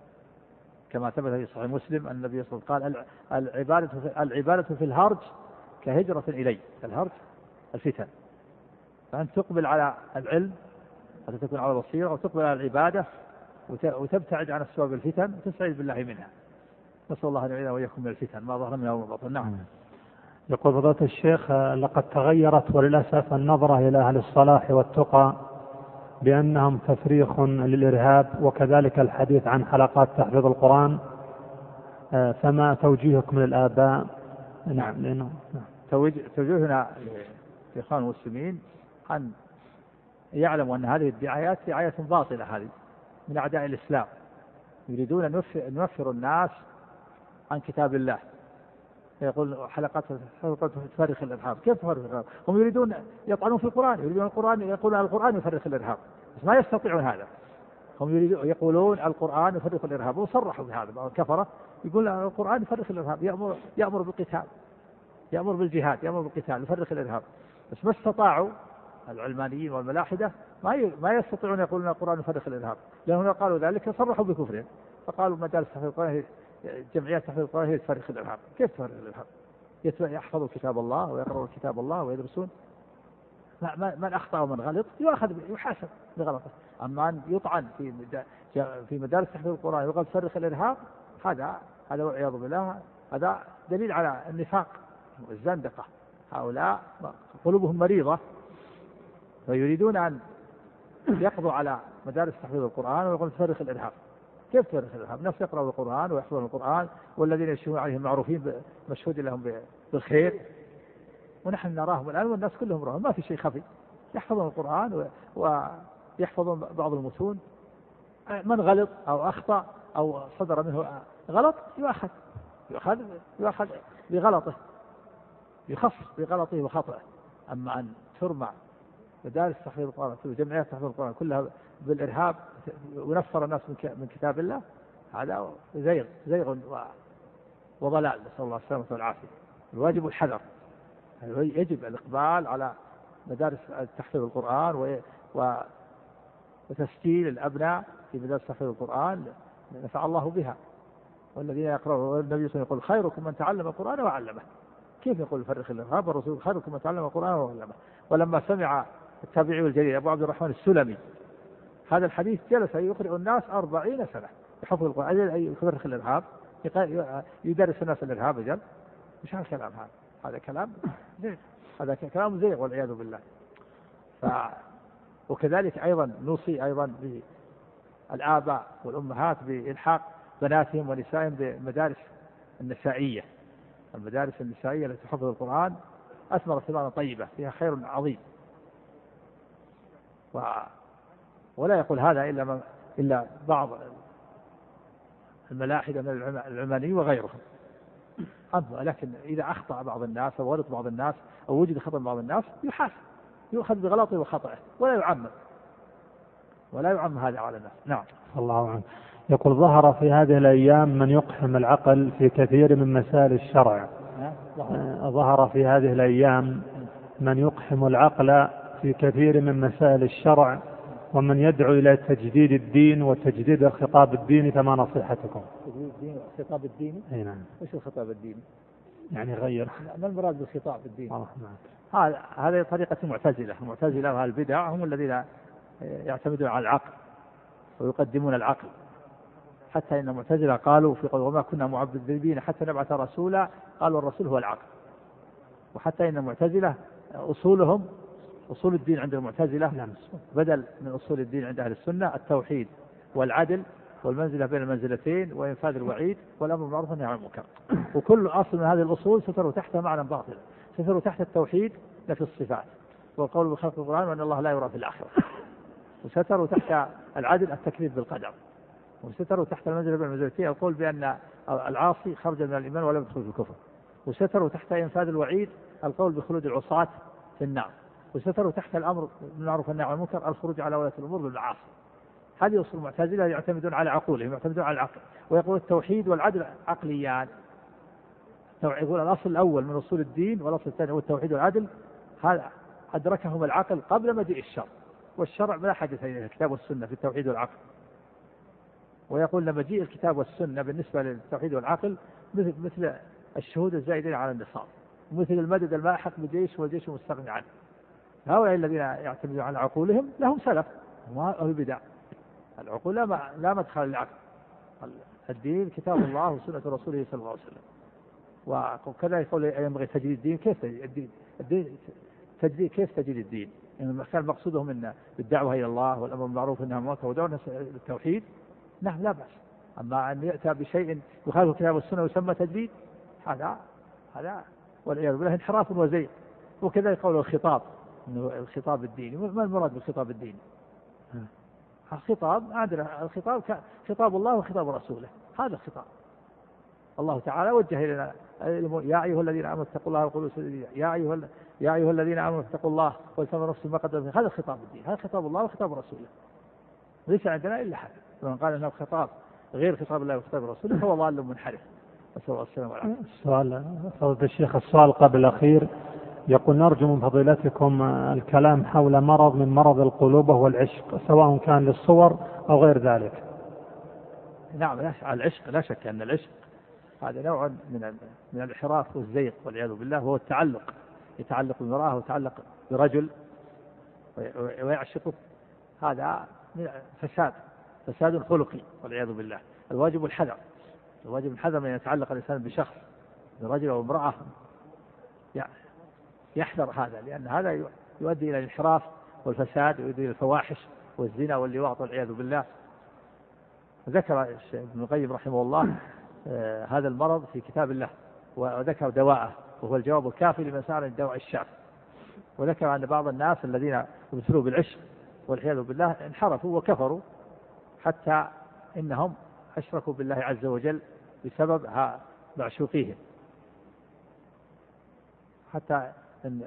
S1: كما ثبت في صحيح مسلم أن النبي صلى الله عليه وسلم قال العبادة في, العبادة في الهرج كهجرة إلي. الهرج الفتن، فأنت تقبل على العلم حتى تكون على بصيرة، وتقبل على العبادة وتبتعد عن أسباب الفتن وتستعيذ بالله منها. نسأل الله أن يعيذنا وإياكم من الفتن ما ظهر منها وما بطن. نعم.
S2: يقول فضيلة الشيخ لقد تغيرت وللأسف النظرة إلى أهل الصلاح والتقى بأنهم تفريخ للإرهاب، وكذلك الحديث عن حلقات تحفيظ القرآن، فما توجيهكم للآباء؟
S1: نعم. لأنه توجيهنا لإخوان المسلمين أن يعلموا أن هذه الدعايات دعاية باطلة، هذه من أعداء الإسلام، يريدون أن ينفروا الناس عن كتاب الله. يقول حلقات تفرخ الإرهاب. كيف تفرخ الإرهاب؟ هم يريدون يطعنون في القرآن، يريدون القرآن يقولون القرآن يفرخ الإرهاب، بس ما يستطيعون هذا. هم يريدون يقولون القرآن يفرخ الإرهاب، وصرحوا بهذا. كفرة يقول القرآن يفرخ الإرهاب، يأمر يأمر بالقتال، يأمر بالجهاد، يأمر بالقتال، يفرخ الإرهاب. بس ما استطاعوا العلمانيين والملاحدة ما ما يستطيعون يقولون القرآن يفرخ الإرهاب، لأنهم قالوا ذلك صرحوا بكفرهم، فقالوا مدارس تحفيظ القرآن جمعيات تحفيظ القرآن هي تفرخ الإرهاب. كيف تفرخ الإرهاب؟ يحفظوا كتاب الله ويقرؤوا كتاب الله ويدرسون. من أخطأ ومن غلط يؤخذ يحاسب بغلطه. أما أن يطعن في في مدارس تحفيظ القرآن ويقال تفرخ الإرهاب، هذا هذا والعياذ بالله هذا دليل على النفاق والزندقة. هؤلاء قلوبهم مريضة ويريدون أن يقضوا على مدارس تحفيظ القرآن ويقول تفرخ الإرهاب. كيف تفرخ الإرهاب؟ ناس يقرأوا القرآن ويحفظون القرآن والذين يشهدون عليهم معروفين مشهود لهم بالخير، ونحن نراهم الآن والناس كلهم راهم، ما في شيء خفي، يحفظون القرآن ويحفظون بعض المتون. من غلط أو أخطأ أو صدر منه غلط يؤخذ يؤخذ يؤخذ بغلطه، يخص بغلطه وخطأه. أما أن ترمع مدارس تحفيظ القرآن وجمعيات تحفيظ القرآن كلها بالإرهاب ونفر الناس من كتاب الله، هذا زيغ زيغ وضلال، نسأل الله السلامة والعافية. الواجب الحذر، يجب الإقبال على مدارس تحفيظ القرآن وتسجيل الأبناء في مدارس تحفيظ القرآن، نفع الله بها. والذين يقرأون النبي صلى الله عليه وسلم يقول خيركم من تعلم القرآن وعلمه. كيف يقول فرق الإرهاب؟ الرسول خيركم من تعلم القرآن وعلمه. ولما سمع التابعي الجليل أبو عبد الرحمن السلمي هذا الحديث جلس يقرأ الناس أربعين سنة بحفظ القرآن. أي فرق الإرهاب؟ يدرس الناس الإرهاب أجل؟ مش هذا الكلام هذا، هذا كلام زيغ، هذا كلام زيغ والعياذ بالله. ف... وكذلك أيضا نوصي أيضا بالآباء والأمهات بإلحاق بناتهم ونسائهم بمدارس النسائية. المدارس النسائية التي تحفظ القرآن أثمرت ثمارا طيبة فيها خير عظيم. و... ولا يقول هذا إلا, ما... إلا بعض الملاحدة من العماني وغيرهم. لكن إذا أخطأ بعض الناس أو غلط بعض الناس أو وجد خطأ بعض الناس يحاسب، يؤخذ بغلطه وخطأه ولا يعمم ولا يعمم هذا على الناس. نعم.
S2: الله عنه. يقول ظهر في هذه الأيام من يقحم العقل في كثير من مسائل الشرع. ظهر في هذه الأيام من يقحم العقل في كثير من مسائل الشرع ومن يدعو إلى تجديد الدين وتجديد الخطاب الديني، فما نصيحتكم؟
S1: تجديد الدين الخطاب الديني؟
S2: أي نعم.
S1: وش الخطاب الديني؟
S2: يعني غير.
S1: ما المراد بالخطاب الديني؟
S2: آه نعم.
S1: هذا هذه طريقة المعتزلة. المعتزلة والبدع هم الذين يعتمدون على العقل ويقدمون العقل، حتى إن المعتزلة قالوا في قول وما كنا معذبين حتى نبعث رسولا، قالوا الرسول هو العقل. وحتى إن المعتزلة أصولهم أصول الدين عند المعتزلة بدل من أصول الدين عند أهل السنة التوحيد والعدل والمنزلة بين المنزلتين وإنفاذ الوعيد والأمر بالمعروف والنهي عن المنكر. وكل أصل من هذه الأصول ستروا تحت معنى باطل، ستروا تحت التوحيد نفي الصفات والقول بخلق القرآن وأن الله لا يرى في الآخرة، وستروا تحت العدل التكذيب بالقدر، وستروا تحت المنزلة بين المنزلتين القول بأن العاصي خرج من الإيمان ولم يدخل في الكفر، وستروا تحت إنفاذ الوعيد القول بخلود العصاة في النار، وستروا تحت الأمر بالمعروف والنهي عن المنكر الخروج على ولاة الأمور بالمعاصي. هذه أصول المعتزلة يعتمدون على عقولهم، يعتمدون على العقل، ويقول التوحيد والعدل عقليان. يقول الأصل الأول من أصول الدين والأصل الثاني هو التوحيد والعدل، هذا أدركهم العقل قبل مجيء الشرع، والشرع لا حدث إليه الكتاب والسنة في التوحيد والعقل. ويقول لما جيء الكتاب والسنة بالنسبة للتوحيد والعقل مثل مثل الشهود الزائدين على النصاب، مثل المدد الماحق بالجيش والجيش المستغني عنه. هؤلاء الذين يعتمدون على عقولهم لهم سلف وما البدع. العقول لا لا مدخل للعقل. الدين كتاب الله وسنة رسوله صلى الله عليه وسلم. وكذا يقول ينبغي تجديد الدين. كيف الدين؟ الدين تجديد كيف تجديد الدين؟ يعني كان مقصودهم ان بالدعوة إلى الله والأمر بالمعروف والنهي عن المنكر ودعوة التوحيد، نعم لا بأس. أما أن يأتى بشيء يخالف الكتاب والسنة ويسمى تجديد، هذا هذا والعياذ بالله انحراف وزيغ. وكذا يقول الخطاب إنه الخطاب الديني. ما المراد بالخطاب الديني؟ الخطاب عندنا الخطاب خطاب الله وخطاب رسوله، هذا الخطاب. الله تعالى وجه إلينا يا أيها الذين آمنوا اتقوا الله وقولوا سديدا، يا أيها يا أيها الذين آمنوا اتقوا الله ولتنظر نفس ما قدمت. هذا خطاب الدين، هذا خطاب الله وخطاب رسوله. ليس عندنا إلا هذا. ومن قال أنه خطاب غير خطاب الله وخطاب رسوله فهو ضال منحرف. نسأل الله السلامة والعافية.
S2: السؤال فضيلة الشيخ، السؤال قبل الأخير يقول نرجو من فضيلتكم الكلام حول مرض من مرض القلوب وهو العشق، سواء كان للصور أو غير ذلك.
S1: نعم العشق لا شك أن العشق هذا نوع من من الانحراف والزيغ والعياذ بالله، وهو التعلق، يتعلق بامرأة ويتعلق برجل ويعشقه. هذا فساد فساد خلقي والعياذ بالله. الواجب الحذر، الواجب الحذر من يتعلق الإنسان بشخص برجل أو امرأة، يحذر هذا، لأن هذا يؤدي إلى الانحراف والفساد ويؤدي إلى الفواحش والزنا واللواط والعياذ بالله. ذكر ابن القيم رحمه الله آه هذا المرض في كتاب الله، وذكر دواءه وهو الجواب الكافي لمن سأل عن الدواء الشافي. وذكر أن بعض الناس الذين يبتلوا بالعشق والعياذ بالله انحرفوا وكفروا حتى إنهم أشركوا بالله عز وجل بسبب معشوقيهم، حتى إن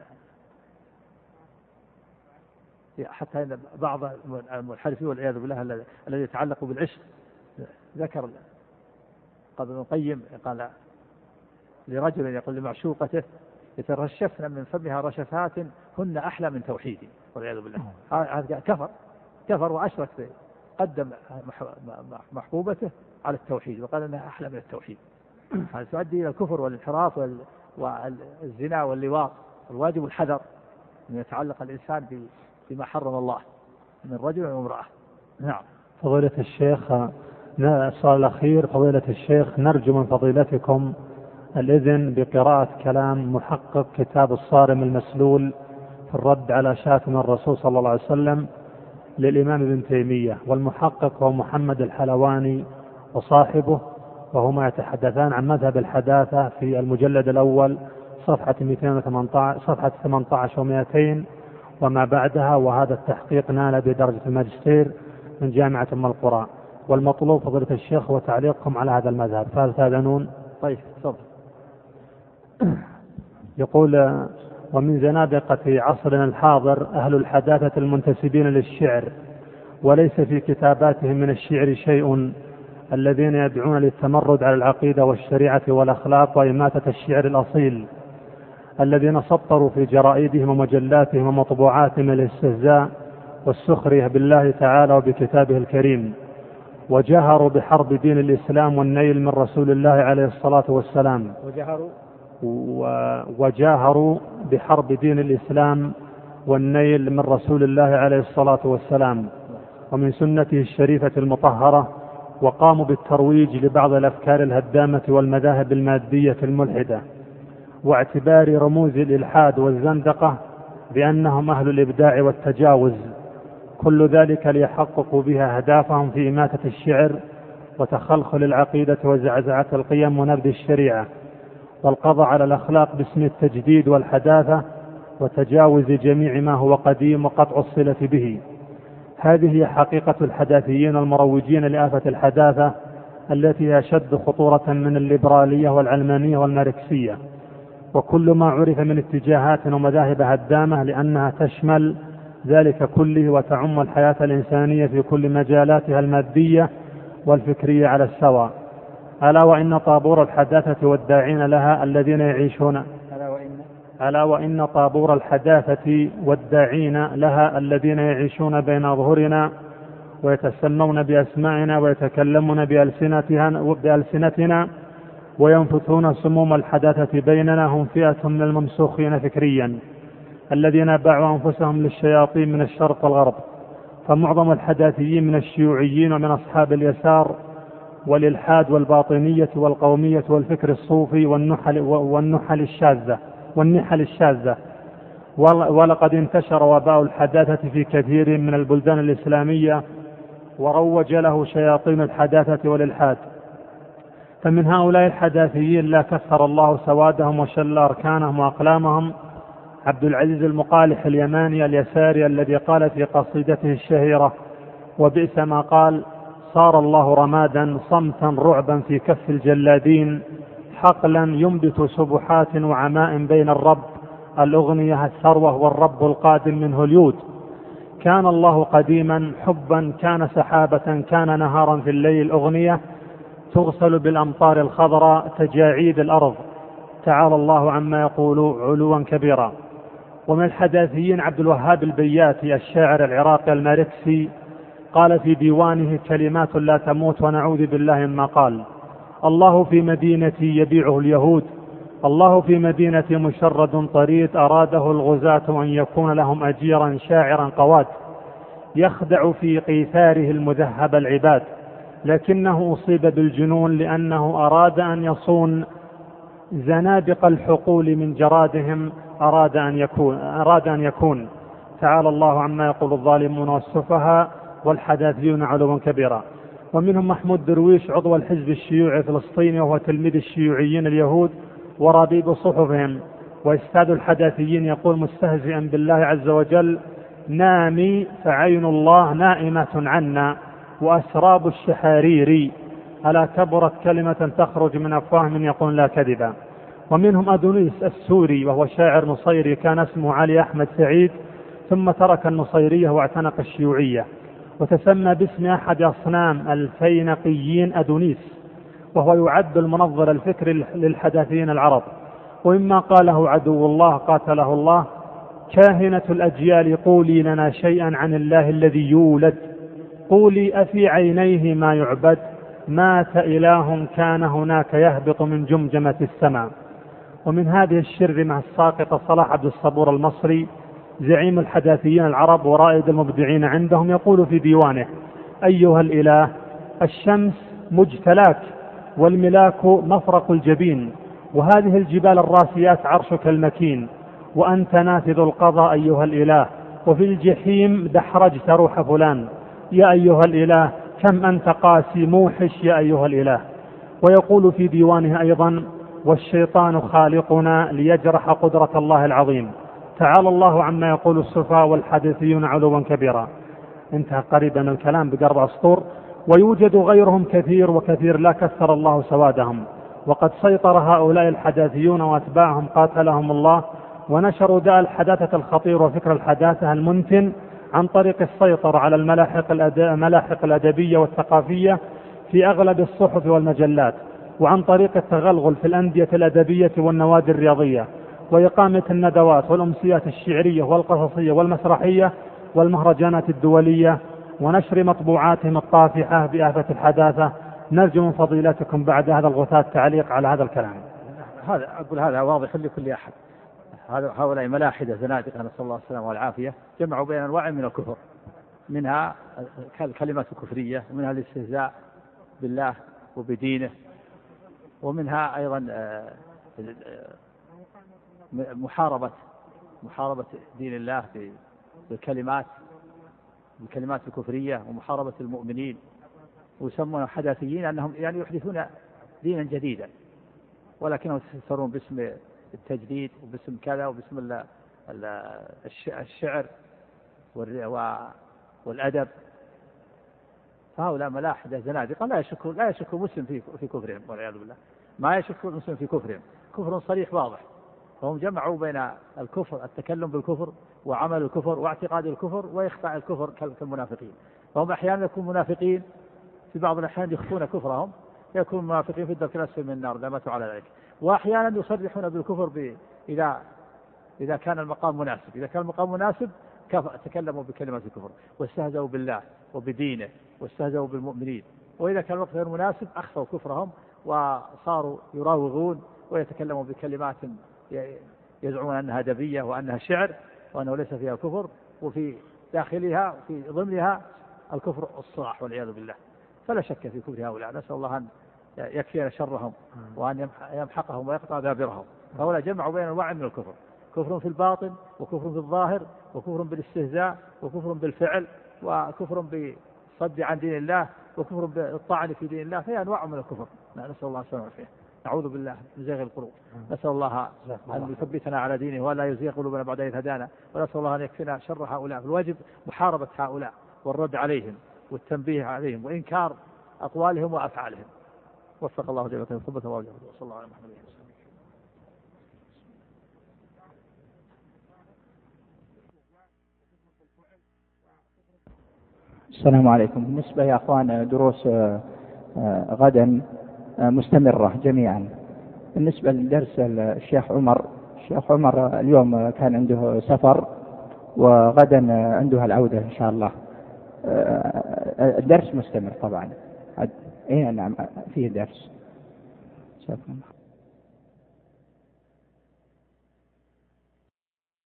S1: حتى إن بعض المنحرفين والعياذ بالله الذي يتعلق بالعشق ذكر قبل ابن القيم قال لرجل يقول لمعشوقته يترشفن من فمها رشفات هن أحلى من توحيدي والعياذ بالله. هذا كفر كفر وأشرك قدم محبوبته على التوحيد وقال أنها أحلى من التوحيد. هذا تؤدي إلى الكفر والانحراف والزنا واللواط. الواجب الحذر أن يتعلق الإنسان بما حرم الله من رجل وامرأة. نعم.
S2: فضيلة الشيخ، السؤال الأخير، فضيلة الشيخ نرجو من فضيلتكم الإذن بقراءة كلام محقق كتاب الصارم المسلول في الرد على شاتم الرسول صلى الله عليه وسلم للإمام ابن تيمية، والمحقق هو محمد الحلواني وصاحبه، وهما يتحدثان عن مذهب الحداثة في المجلد الأول صفحة مئتين وثمانية عشر صفحة ثمانية عشر ومئتين وما بعدها، وهذا التحقيق نال بدرجة الماجستير من جامعة أم القرى. والمطلوب فضيلة الشيخ هو تعليقكم على هذا المذهب، فهل تأذنون؟
S1: طيب تفضل.
S2: يقول: ومن زنادقة عصرنا الحاضر أهل الحداثة المنتسبين للشعر، وليس في كتاباتهم من الشعر شيء، الذين يدعون للتمرد على العقيدة والشريعة والأخلاق وإماتة الشعر الأصيل، الذين سطروا في جرائدهم ومجلاتهم ومطبوعاتهم الاستهزاء والسخرية بالله تعالى وبكتابه الكريم، وجاهروا بحرب دين الإسلام والنيل من رسول الله عليه الصلاة والسلام
S1: وجاهروا
S2: وجاهروا بحرب دين الإسلام والنيل من رسول الله عليه الصلاة والسلام ومن سنته الشريفة المطهرة، وقاموا بالترويج لبعض الأفكار الهدامة والمذاهب المادية الملحدة، واعتبار رموز الإلحاد والزندقة بأنهم أهل الإبداع والتجاوز، كل ذلك ليحققوا بها أهدافهم في إماتة الشعر وتخلخل العقيدة وزعزعة القيم ونبذ الشريعة، والقضاء على الأخلاق باسم التجديد والحداثة وتجاوز جميع ما هو قديم وقطع الصلة به. هذه هي حقيقة الحداثيين المروجين لآفة الحداثة، التي هي أشد خطورة من الليبرالية والعلمانية والماركسية وكل ما عرف من اتجاهات ومذاهب هدامة، لأنها تشمل ذلك كله وتعم الحياة الإنسانية في كل مجالاتها المادية والفكرية على السواء. ألا وإن طابور الحداثة والداعين لها الذين يعيشون
S1: ألا وإن
S2: ألا وإن طابور الحداثة والداعين لها الذين يعيشون بين أظهرنا ويتسمون بأسماعنا ويتكلمون بألسنتنا وينفثون سموم الحداثة بيننا هم فئة من الممسوخين فكريا الذين باعوا أنفسهم للشياطين من الشرق والغرب. فمعظم الحداثيين من الشيوعيين ومن أصحاب اليسار والإلحاد والباطنية والقومية والفكر الصوفي والنحل, والنحل الشاذة والنحل الشاذة ولقد انتشر وباء الحداثة في كثير من البلدان الإسلامية وروج له شياطين الحداثة والإلحاد. فمن هؤلاء الحداثيين لا كثر الله سوادهم وشل أركانهم وأقلامهم عبد العزيز المقالح اليماني اليساري، الذي قال في قصيدته الشهيرة: وبئس ما قال صار الله رمادا صمتا رعبا في كف الجلادين، حقلا ينبت سبحات وعماء بين الرب الأغنية الثروة والرب القادم من هوليود. كان الله قديما حبا كان سحابة كان نهارا في الليل أغنية تغسل بالأمطار الخضراء تجاعيد الأرض، تعالى الله عما يقول علوا كبيرا. ومن الحداثيين عبد الوهاب البياتي الشاعر العراقي الماركسي، قال في ديوانه كلمات لا تموت ونعوذ بالله مما قال: الله في مدينتي يبيعه اليهود، الله في مدينتي مشرد طريد، أراده الغزاة أن يكون لهم أجيرا شاعرا قواد، يخدع في قيثاره المذهب العباد، لكنه أصيب بالجنون لأنه أراد أن يصون زنادق الحقول من جرادهم، أراد أن يكون أراد أن يكون تعالى الله عما يقول الظالمون والسفهاء والحداثيون علوا كبيرا. ومنهم محمود درويش عضو الحزب الشيوعي الفلسطيني، وهو تلميذ الشيوعيين اليهود وربيب صحفهم وأستاذ الحداثيين، يقول مستهزئا بالله عز وجل: نامي فعين الله نائمة عنا وأسراب الشحارير، ألا كبرت كلمة تخرج من أفواههم يقول لا كذبا. ومنهم أدونيس السوري، وهو شاعر نصيري كان اسمه علي أحمد سعيد، ثم ترك النصيرية واعتنق الشيوعية وتسمى باسم أحد أصنام الفينقيين أدونيس، وهو يعد المنظر الفكري للحداثيين العرب. ومما قاله عدو الله قاتله الله: كاهنة الأجيال قولي لنا شيئا عن الله الذي يولد، قولي أفي عينيه ما يعبد، مات إله كان هناك يهبط من جمجمة السماء. ومن هذه الشرذمة الساقطة صلاح عبد الصبور المصري زعيم الحداثيين العرب ورائد المبدعين عندهم يقول في ديوانه: أيها الإله، الشمس مجتلاك، والملاك مفرق الجبين، وهذه الجبال الراسيات عرشك المكين، وأنت نافذ القضاء أيها الإله، وفي الجحيم دحرجت روح فلان. يا أيها الإله كم أنت قاسي موحش يا أيها الإله. ويقول في ديوانه أيضا: والشيطان خالقنا ليجرح قدرة الله العظيم، تعالى الله عما يقول السفهاء والحديثيون علوا كبيرا. انتهى قريبا الكلام بقرب أسطور. ويوجد غيرهم كثير وكثير لا كثر الله سوادهم، وقد سيطر هؤلاء الحداثيون وأتباعهم قاتلهم الله، ونشروا داء الحداثة الخطير وفكر الحداثة المنتن عن طريق السيطرة على الملاحق الملاحق الأدبية والثقافية في أغلب الصحف والمجلات، وعن طريق التغلغل في الأندية الأدبية والنوادي الرياضية، وإقامة الندوات والأمسيات الشعرية والقصصية والمسرحية والمهرجانات الدولية، ونشر مطبوعاتهم الطافحة بآفة الحداثة. نرجو من فضيلتكم بعد هذا الغثاء التعليق على هذا الكلام.
S1: هذا أقول هذا واضح لكل أحد. هؤلاء ملاحدة زنادقة نسأل الله السلامة والعافية جمعوا بين أنواع من الكفر، منها الكلمات الكفرية، ومنها الاستهزاء بالله وبدينه، ومنها أيضا محاربة محاربة دين الله بالكلمات بالكلمات الكفرية، ومحاربة المؤمنين، ويسمون حداثيين أنهم يعني يحدثون دينا جديدا، ولكنهم يستثرون باسم التجديد وباسم كذا وباسم الشعر والأدب. فهؤلاء ملاحدة زنادقة لا يشك لا يشك مسلم في في كفرهم والعياذ بالله، ما يشك المسلم في كفرهم، كفر صريح واضح. فهم جمعوا بين الكفر، التكلم بالكفر، وعمل الكفر، واعتقاد الكفر، وإخفاء الكفر كالمنافقين. فهم أحيانا يكونوا منافقين، في بعض الأحيان يخفون كفرهم، يكون منافقين في الدرك الأسفل من النار لا ماتوا على ذلك. وأحيانا يصرحون بالكفر ب... إذا إذا كان المقام مناسب، إذا كان المقام مناسب تكلموا بكلمات الكفر واستهزأوا بالله وبدينه واستهزأوا بالمؤمنين. وإذا كان الوقت غير مناسب أخفوا كفرهم وصاروا يراوغون ويتكلموا بكلمات يزعمون أنها أدبية وأنها شعر وأنه ليس فيها كفر، وفي داخلها وفي ضمنها الكفر الصراح والعياذ بالله. فلا شك في كفر هؤلاء، نسأل الله أن يكفينا شرهم وأن يمحقهم ويقطع دابرهم. هؤلاء جمعوا بين أنواع من الكفر: كفر في الباطن، وكفر في الظاهر، وكفر بالاستهزاء، وكفر بالفعل، وكفر بالصد عن دين الله، وكفر بالطعن في دين الله. فهي أنواع من الكفر، نسأل الله السلامة والعافية. نعوذ بالله من زيغ القلوب. نسأل الله أن يثبتنا على دينه ولا يزيغ قلوبنا بعد إذ هدانا، ونسأل الله أن يكفينا شر هؤلاء. الواجب محاربة هؤلاء والرد عليهم والتنبيه عليهم وإنكار أقوالهم وأفعالهم. وفق الله جل وعلا وثبت الله جل وعلا. وصلى الله على محمد وعلى آله وسلم.
S4: السلام عليكم. بالنسبة يا أخوان دروس غدا مستمرة جميعا. بالنسبة لدرس الشيخ عمر، الشيخ عمر اليوم كان عنده سفر وغدا عنده العودة إن شاء الله. الدرس مستمر طبعا. إيه نعم فيه درس. شكرا.